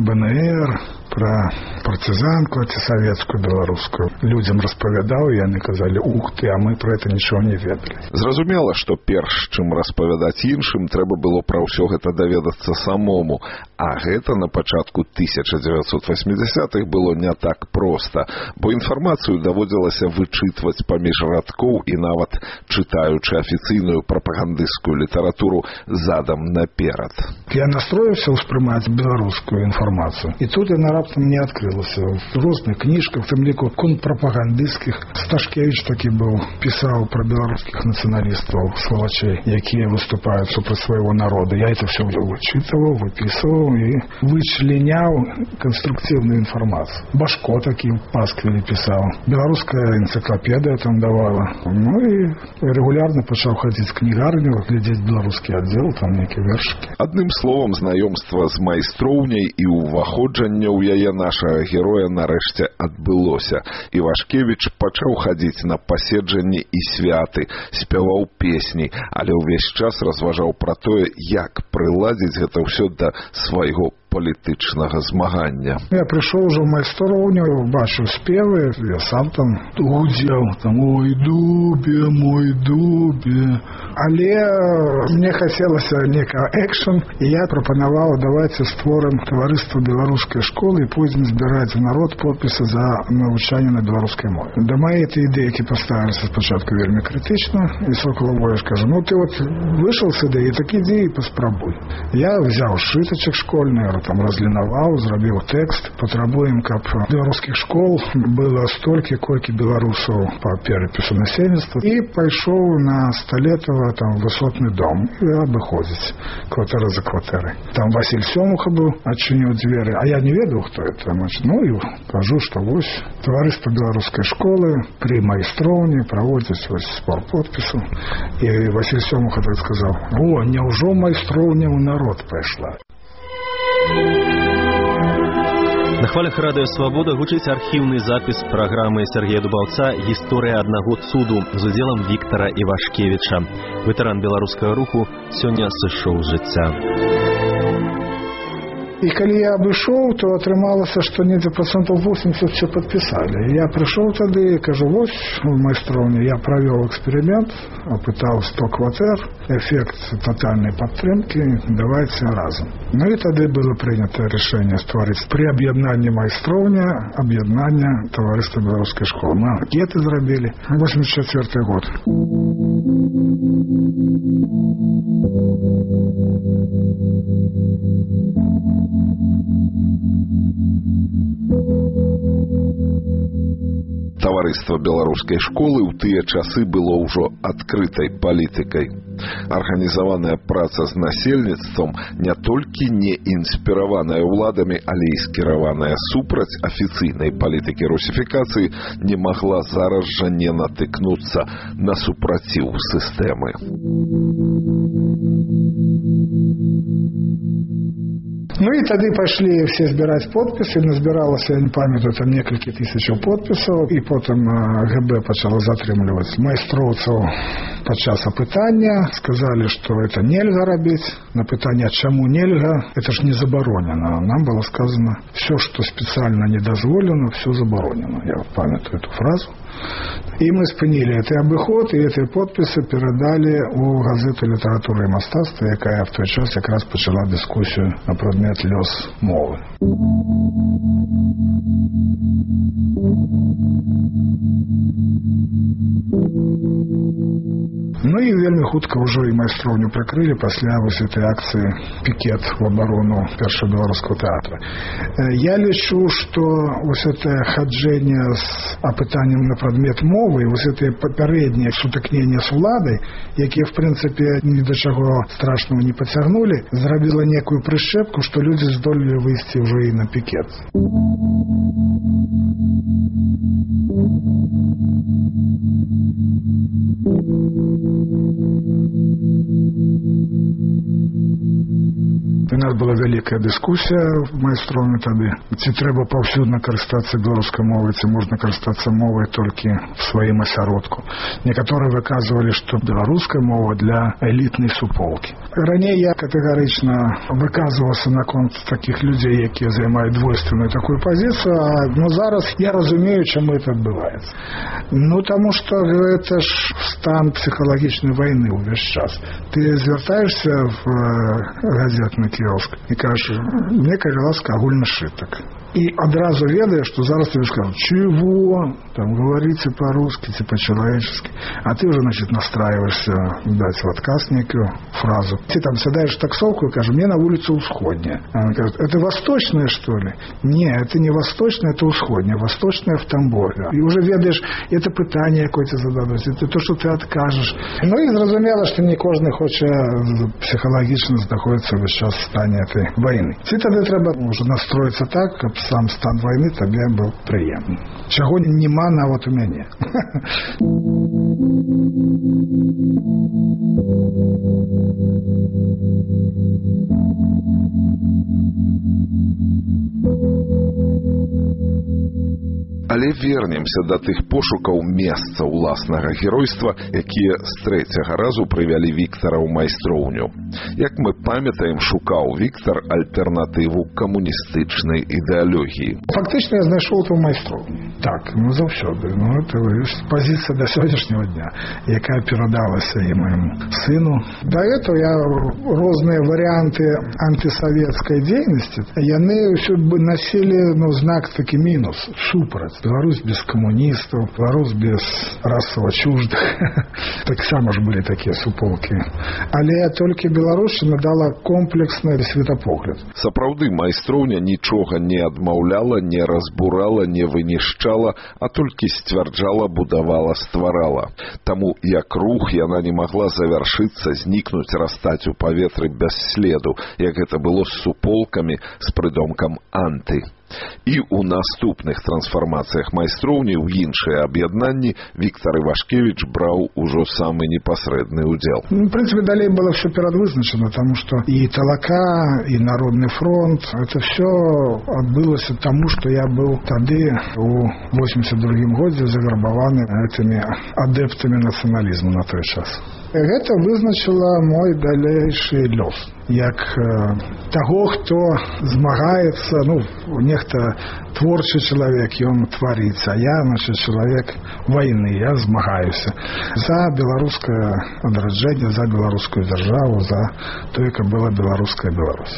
БНР, про партизанку антисоветскую белорусскую. Людям распавядаў, и они казали: ух ты, а мы про это ничего не ведали. Зразумела, что перш чым распавядаць іншым, трэба было пра ўсё гэта даведацца самому. А гэта на пачатку тысяча девятьсот восьмидесятых было не так проста, бо інфармацыю даводзілася вычытваць паміж радкоў і нават чытаючы афіцыйную прапагандысцкую літаратуру задам наперад. Я настроился успрымаць беларускую информацию, и тут она раптам не открылась. В розных книжках, в том лику контрпропагандистских. Сташкевич таки был, писал про белорусских националистов, сволочей, якие выступают супрать своего народа. Я это все вычитывал, выписывал и вычленял конструктивную информацию. Башко таки в Пасквиле писал. Белорусская энциклопедия там давала. Ну и регулярно пошел ходить в книгарню, глядеть белорусский отдел, там некие вершики. Одним словом, знаёмства з майстроўняй і ўваходжанне ў яе нашага героя нарэшце адбылося. Івашкевіч пачаў хадзіць на паседжанні і святы, спяваў песні, але ўвесь час разважаў пра тое, як прыладзіць гэта ўсё да свайго політичного змагання. Я прийшов вже в майстровню, бачив співи, я сам там гудів, там «Ой, дубі, мой дубі». Але мені хотілося некого екшен, і я пропонував, давайте створимо товариство білоруської школи і потім збирати в народ підписи за навчання на білоруській мові. До моєї ті ідеї, які поставилися спочатку вельми критично, і Соколовой каже: ну ти от вийшов сюди і такі ідеї поспробуй. Я взяв шиточок школьний, там разлиновал, зробив текст. Потребуем, каб белорусских школ было столько, койки белорусов по перепису насельництва. И пошел на Столетово, там, высотный дом. И обыходить квартира за квартирой. Там Василь Семуха был, отчинил двери. А я не ведал, кто это. Значит, ну и кажу, что вот товариство белорусской школы при майстровне проводит спор подпису. И Василь Семуха так сказал: о, неужо майстровня у народ пришла? На хвалях радыё «Свабода» гучыць архіўны запіс праграмы Сергея Дубаўца «Гісторыя аднаго цуду» з удзелам Віктара Івашкевіча. Ветэран беларускага руху сёння сышоў з жыцця. И когда я обошел, то отрымалось, что где-то процентов восемьдесят все подписали. Я пришел тогда и кажу: вот в майстровне я провел эксперимент, опытал сто квартир, эффект тотальной подтримки, давайте разом. Ну и тогда было принято решение створить при объединении майстровня, объединение товариства белорусской школы. Мы анкеты зробили. восемьдесят четвёртый год. Таварыства беларускай школы ў тыя часы было ўжо адкрытай палітыкай. Арганізаваная праца з насельніцтвам не толькі не інспіраваная ўладамі, але і скіраваная супраць афіцыйнай палітыкі русіфікацыі не магла зараз жа не натыкнуцца на супраціў сістэмы. Ну и тогда пошли все собирать подписи. Назбиралось, я не памятаю, там несколько тысяч подписов. И потом ГБ почало затрымливать майстроўцаў падчас опытания. Сказали, что это нельзя робить. На питание, чему нельзя, это ж не заборонено. Нам было сказано, все, что специально не дозволено, все заборонено. Я памятаю эту фразу. И мы спынили этот обиход, и эти подписи передали у газеты «Література і мастацтва», якая в той час якраз почала дискусію на предмет лёс мови. Ну і вельмі хутка ўжо і майстроўню прыкрылі пасля вось этой акцыі «Пікет» в абарону першага беларускага тэатра. Я лічу, што вось это хаджэнне з апытаннем на прадмет мовы і вось это папярэднія сутыкнення з уладай, якія, в прынцыпе, ні да чаго страшного не пацягнулі, зрабіла некую прышчэпку, што людзі здолелі выйсці ўжо і на пікет. У нас была вялікая дыскусія в майстроўні тады, ці трэба паўсюдна карыстацца беларускай мовай, ці можна карыстацца мовай толькі в сваім асяродку. Некаторыя выказвалі, што беларуская мова для элітнай суполкі. Раней я катэгарычна выказваўся наконт такіх людзей, якія займаюць двойственную такую пазіцыю, но зараз я разумею, чаму это адбываецца. Ну, таму што гэта ж стан псіхалагічнай вайны ўвесь час. Ты звяртаешся в газетны кіоск і кажаш, мне, калі ласка, агульны сшытак. И одразу ведаешь, что зараз тебе скажут, чего, там, говорите по-русски, типа по-человечески. А ты уже, значит, настраиваешься дать в отказ некую фразу. Ты там садаешь в таксовку и кажешь, мне на улицу Усходняя. Она говорит, это восточная, что ли? Не, это не восточная, это Усходняя. Восточная в Тамбове. И уже ведаешь, это пытание какое-то зададут, это то, что ты откажешь. Ну и зразумело, что не кожный хочет психологично находиться сейчас в стане этой войны. Ты тогда треба уже настроиться так, как сам стан войны табе был приемный. Чего нема нават у мяне. Але вернемся да тых пошукаў месца ўласнага геройства, якія з трэцяга разу прывялі Віктара ў майстроўню. Як мы памятаем, шукаў Віктар альтэрнатыву камуністычнай ідэалогіі. Фактычна я знайшоў эту майстроўню. Так, ну заўсёды. Ну, это пазіцыя да сённяшняга дня, якая перадалася і майму сыну. Да этого я розныя варыянты антисавецкай дзейнасці, яны ўсё бы насілі, ну, знак такі мінус, супраць. Беларусь без камуністаў, Беларусь без расава чуждых. Таксама ж былі такія суполкі. Але толькі беларушчына дала комплексны светапогляд. Сапраўды, майстроўня нічога не адмаўляла, не разбурала, не вынішчала, а толькі сцвярджала, будавала, стварала. Таму, як рух, яна не магла завяршыцца, знікнуць, растаць у паветры без следу, як гэта было з суполкамі, з прыдомкам анты. І ў наступных трансфармацыях майстроўні ў іншыя аб'яднанні Віктар Івашкевіч браў ужо самы непасрэдны ўдзел. Ну, в прынцыпе, далей было ўсё перадвызначана, таму што і Талака, і Народны фронт, это ўсё адбылася таму, што я быў тады у восемьдесят другім годзе завербаваны гэтымі адэптамі нацыяналізму на той час. Гэта вызначыла мой далейшы лёс. Як э, таго, хто змагаецца, ну, нехта творчы чалавек, ён тварыць, а я, значит, чалавек вайны, я змагаюся за беларускае адраджэнне, за беларускую дзяржаву, за тое, каб была беларуская Беларусь.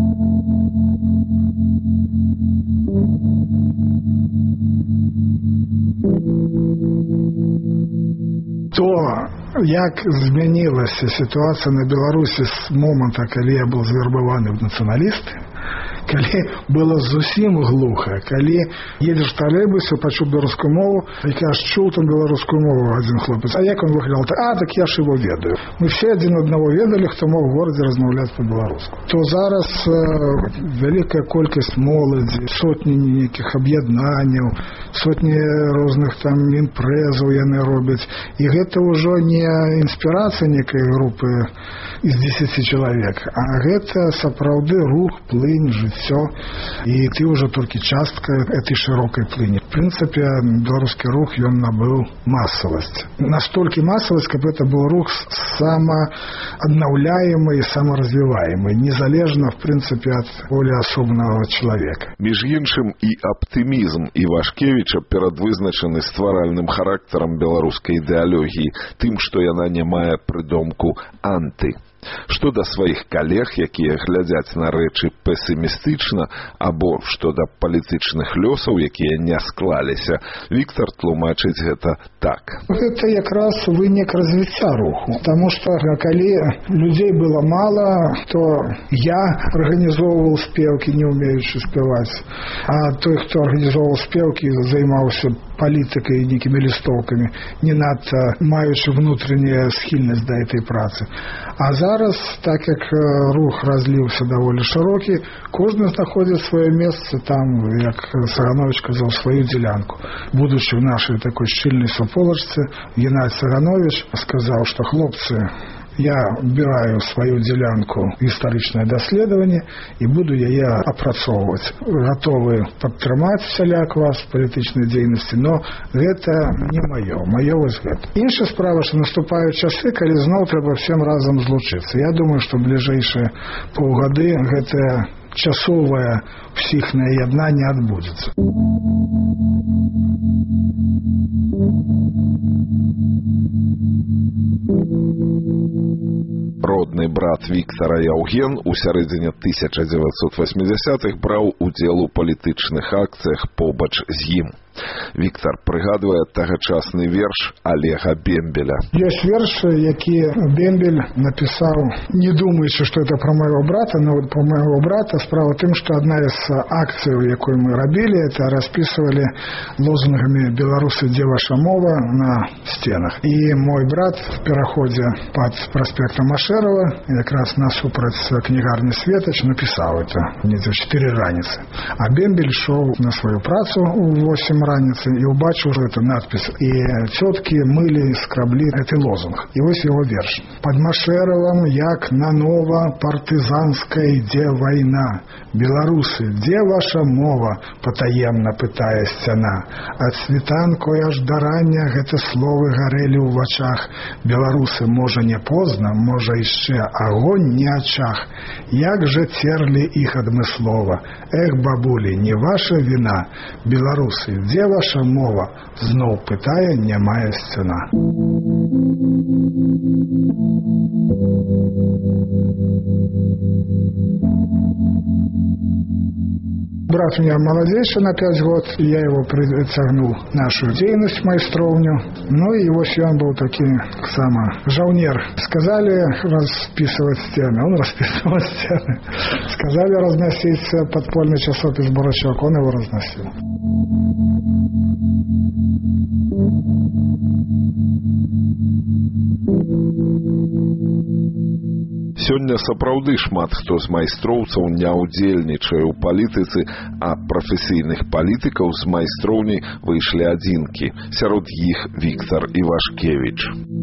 То, як змянілася сітуацыя на Беларусі з момента, калі я быў завербаваны в нацыяналісты, калі было зусім глуха, калі едзеш в троллейбусе, пачуў беларускую мову, і кажаш, чуў там беларускую мову адзін хлопец. А як он выглядал? А, так я ж его ведаю. Мы все адзін аднаго ведалі, хто мог в горадзе размаўляць по-беларуску. То зараз э, вялікая колькасць моладзі, сотні нейкіх аб'яднанняў, сотні розных там імпрэзаў яны робяць. І гэта ўжо не інспірацыя некай групы из десяти чалавек, а гэта сапраўды рух, плынь, жыццё, і ты ўжо толькі частка этой шырокай плыні. В прынцыпе, беларускі рух, ён набыў масавасць. Настолькі масавасць, каб это был рух самааднаўляемы і самаразвіваемы, незалежна, в прынцыпе, ад волі асобнага чалавека. Між іншым, і аптымізм Івашкевіча перадвызначаны стваральным характарам беларускай ідэалогіі, тым, што яна не мае прыдомку анты. Што да сваіх калег, якія глядзяць на рэчы песімістычна, або што да палітычных лёсаў, якія не склаліся, Віктор тлумачыць гэта так. Гэта якраз вынік развіцця руху, таму што калі людзей было мала, то я арганізоўваў спеўкі, не умеючы спяваць, а той, хто арганізоўваў спеўкі, займаўся палітыкай і нейкімі лістоўкамі, не надта маючы внутреннюю схільнасць да этой працы. А зараз, так як рух разліўся даволі шырокі, кожны знаходзіць сваё месца там, як Саганович казаў, сваю дзелянку. Будучы в нашай такой шчыльнай суполачцы, Геннадий Саганович сказаў, што хлопцы, я выбираю свою делянку гістарычнае даследаванне і буду яе апрацоўваць. Гатовы падтрымаць всяляк вас в палітычнай дзейнасці, но гэта не маё, маё вось гэта. Іншая справа, што наступаюць часы, калі зноў трэба всем разам злучыцца. Я думаю, што бліжэйшыя паўгады гэтае часовае псіхнае яднанне адбудзецца. Родны брат Віктара Яўген у сярэдзіне тысяча дзевяцьсот васьмідзясятых браў удзел у палітычных акцыях побач з ім. Віктар прыгадвае тагачасны верш Олега Бембеля. Ёсць верш, які Бембель напісаў, не думаючы, што это про моего брата, но вот про моего брата. Справа в тым, што одна из акцый, якую мы рабілі, это распісывалі лозунгамі «Беларусы, дзе ваша мова» на стенах. І мой брат в пераходзе пад праспектам Ашэрава, якраз насупраць кнігарні Светач, напісаў это недзе ў чатыры раніцы. А Бембель шоў на сваю працу у восемь раніцы і убачыў уже эту надпись. І цёткі мылі, скраблі гэты лозунг. І вось его верш. «Пад Машэравам, як нанова партызанская ідзе вайна. Беларусы, дзе ваша мова?» — патаемна пытае сцяна. Ад світанку аж да рання гэта словы гарэлі ў вачах. Беларусы, можа, не позна, можа, яшчэ агонь не ачах. Як жа церлі іх адмыслова. Эх, бабулі, не ваша віна. Беларусы, дзе ваша мова? Зноў пытае нямая сцяна. Брат у меня молодейший на пять год, я его притягнул в нашу деятельность, майстровню. Ну и вот он был таким само жаунер. Сказали расписывать стены, он расписывал стены. Сказали разносить подпольный часопис «Бурачок», он его разносил. Сёння сапраўды шмат хто з майстроўцаў не ўдзельнічае ў палітыцы, а прафесійных палітыкаў з майстроўняй выйшлі адзінкі. Сярод іх Віктар Івашкевіч.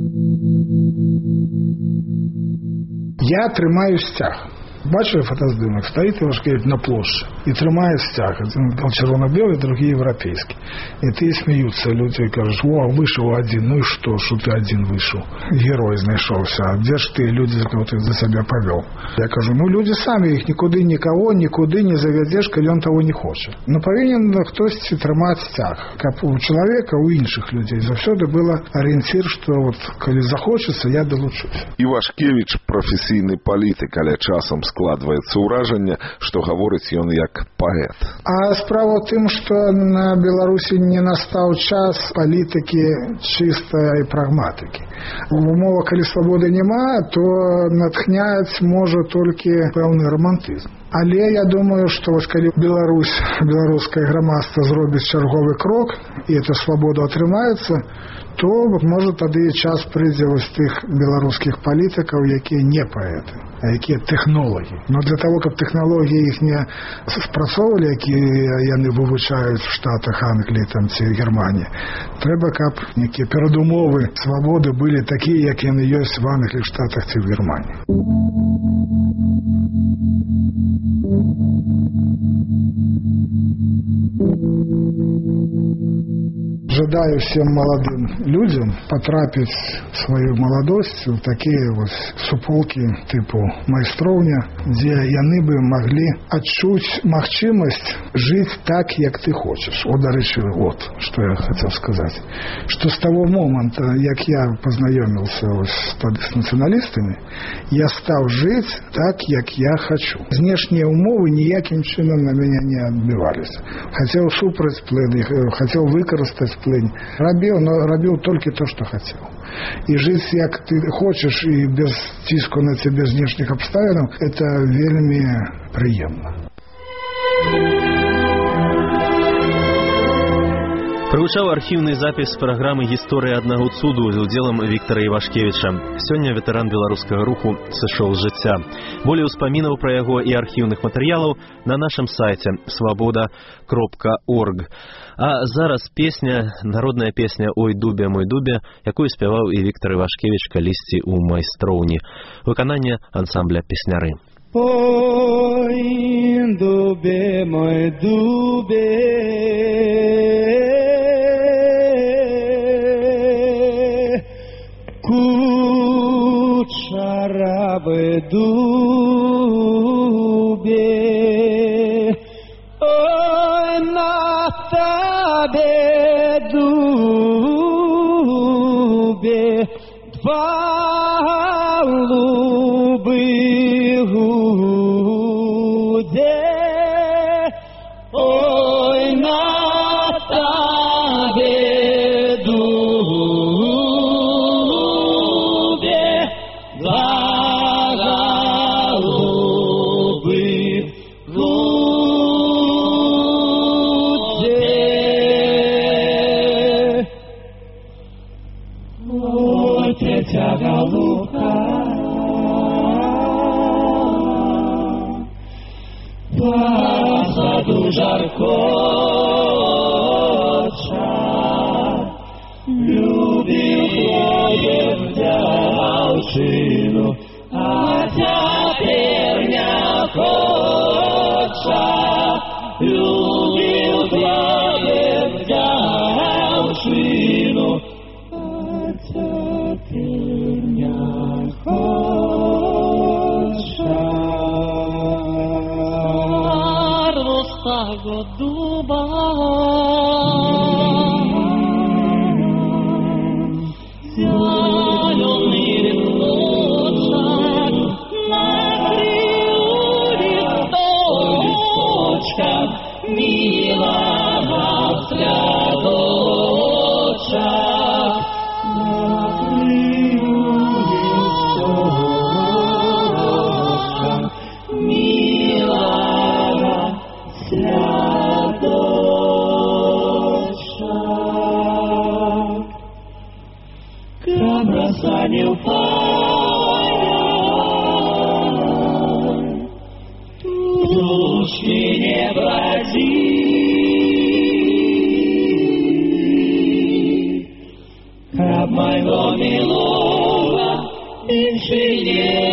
Я трымаю сцяг. Бачили фотоздымок? Стоит Ивашкевич на площади и трымает стяг. Один червоно-белый, другие европейские. И ты смеются люди и говорят: о, вышел один. Ну и что, что ты один вышел? Герой знайшовся. А где ж ты, люди, кого ты за себя повел? Я кажу, ну люди сами, их никуды никого, никуды не заведешь, коли он того не хочет. Но повинен хтось трымать стяг. Как у человека, у інших людей завсёды было ориентир, что вот, коли захочется, я долучусь. Івашкевіч професійны палітык, але часам складваецца ўражанне, што гаворыць ён як паэт. А справа в тым, што на Беларусі не настаў час палітыкі чыстай прагматыкі. В умовах, калі свабоды няма, то натхняць можа толькі пэўны романтызм. Але я думаю, што вось калі Беларусь, беларускае грамадства зробіць чарговы крок, і эта свабода атрымаецца, то, можа, тады час прыйдзе вось тых беларускіх палітыкаў, якія не паэты, а якія тэхнолагі. Но для того, каб тэхналогіі іх не спрацоўвалі, якія яны вывучаюць в Штатах, Англіі там, ці Германіі, трэба, каб некія перадумовы свабоды былі такія, як яны ёсць в Англіі, в Штатах ці в Германіі. жадаю всем молодым людям потрапить свою молодость в такие вот суполки типу майстроўня, где яны бы могли отчуть магчимость жить так, як ты хочешь. Вот, до речи, вот, что я хотел сказать. Что с того момента, як я познакомился вот с националистами, я стал жить так, як я хочу. Внешние умовы ніяким чином на меня не отбивались. Хотел супраць плынь, хотел выкористать плынь. Робил, но робил только то, что хотел. И жить, як ты хочешь, и без тиску на тебе, без внешних обставин, это вельми приемно. Прагучаў архіўны запіс праграмы «Гісторыя аднаго цуду» з удзелам Віктара Івашкевіча. Сёння ветэран беларускага руху сышоў з жыцця. Болей успамінаў пра яго і архіўных матэрыялаў на нашым сайце свабода кропка орг. А зараз песня, народная песня «Ой, дубе, мой дубе», якую спяваў і Віктар Івашкевіч калісьці ў майстроўні. Выкананне ансамбля «Песняры». Ой, дубе, мой дубе, кучерявый дубе, ой, на тебе дубе два голубых гуде, ой, на тебе дубе два голубых гуде. Ой, тетя голубка, по саду жаркоча, любил хлоем дівчину, а тепер не хоча. Любил хлоем дівчину, а тепер не хоча. Старого дуба зеленый листочек накрыл листочком милого цветочка. Накрыл листочком милого цветочка. Краброса не упала, тучки не броди, краб моего милого меньше не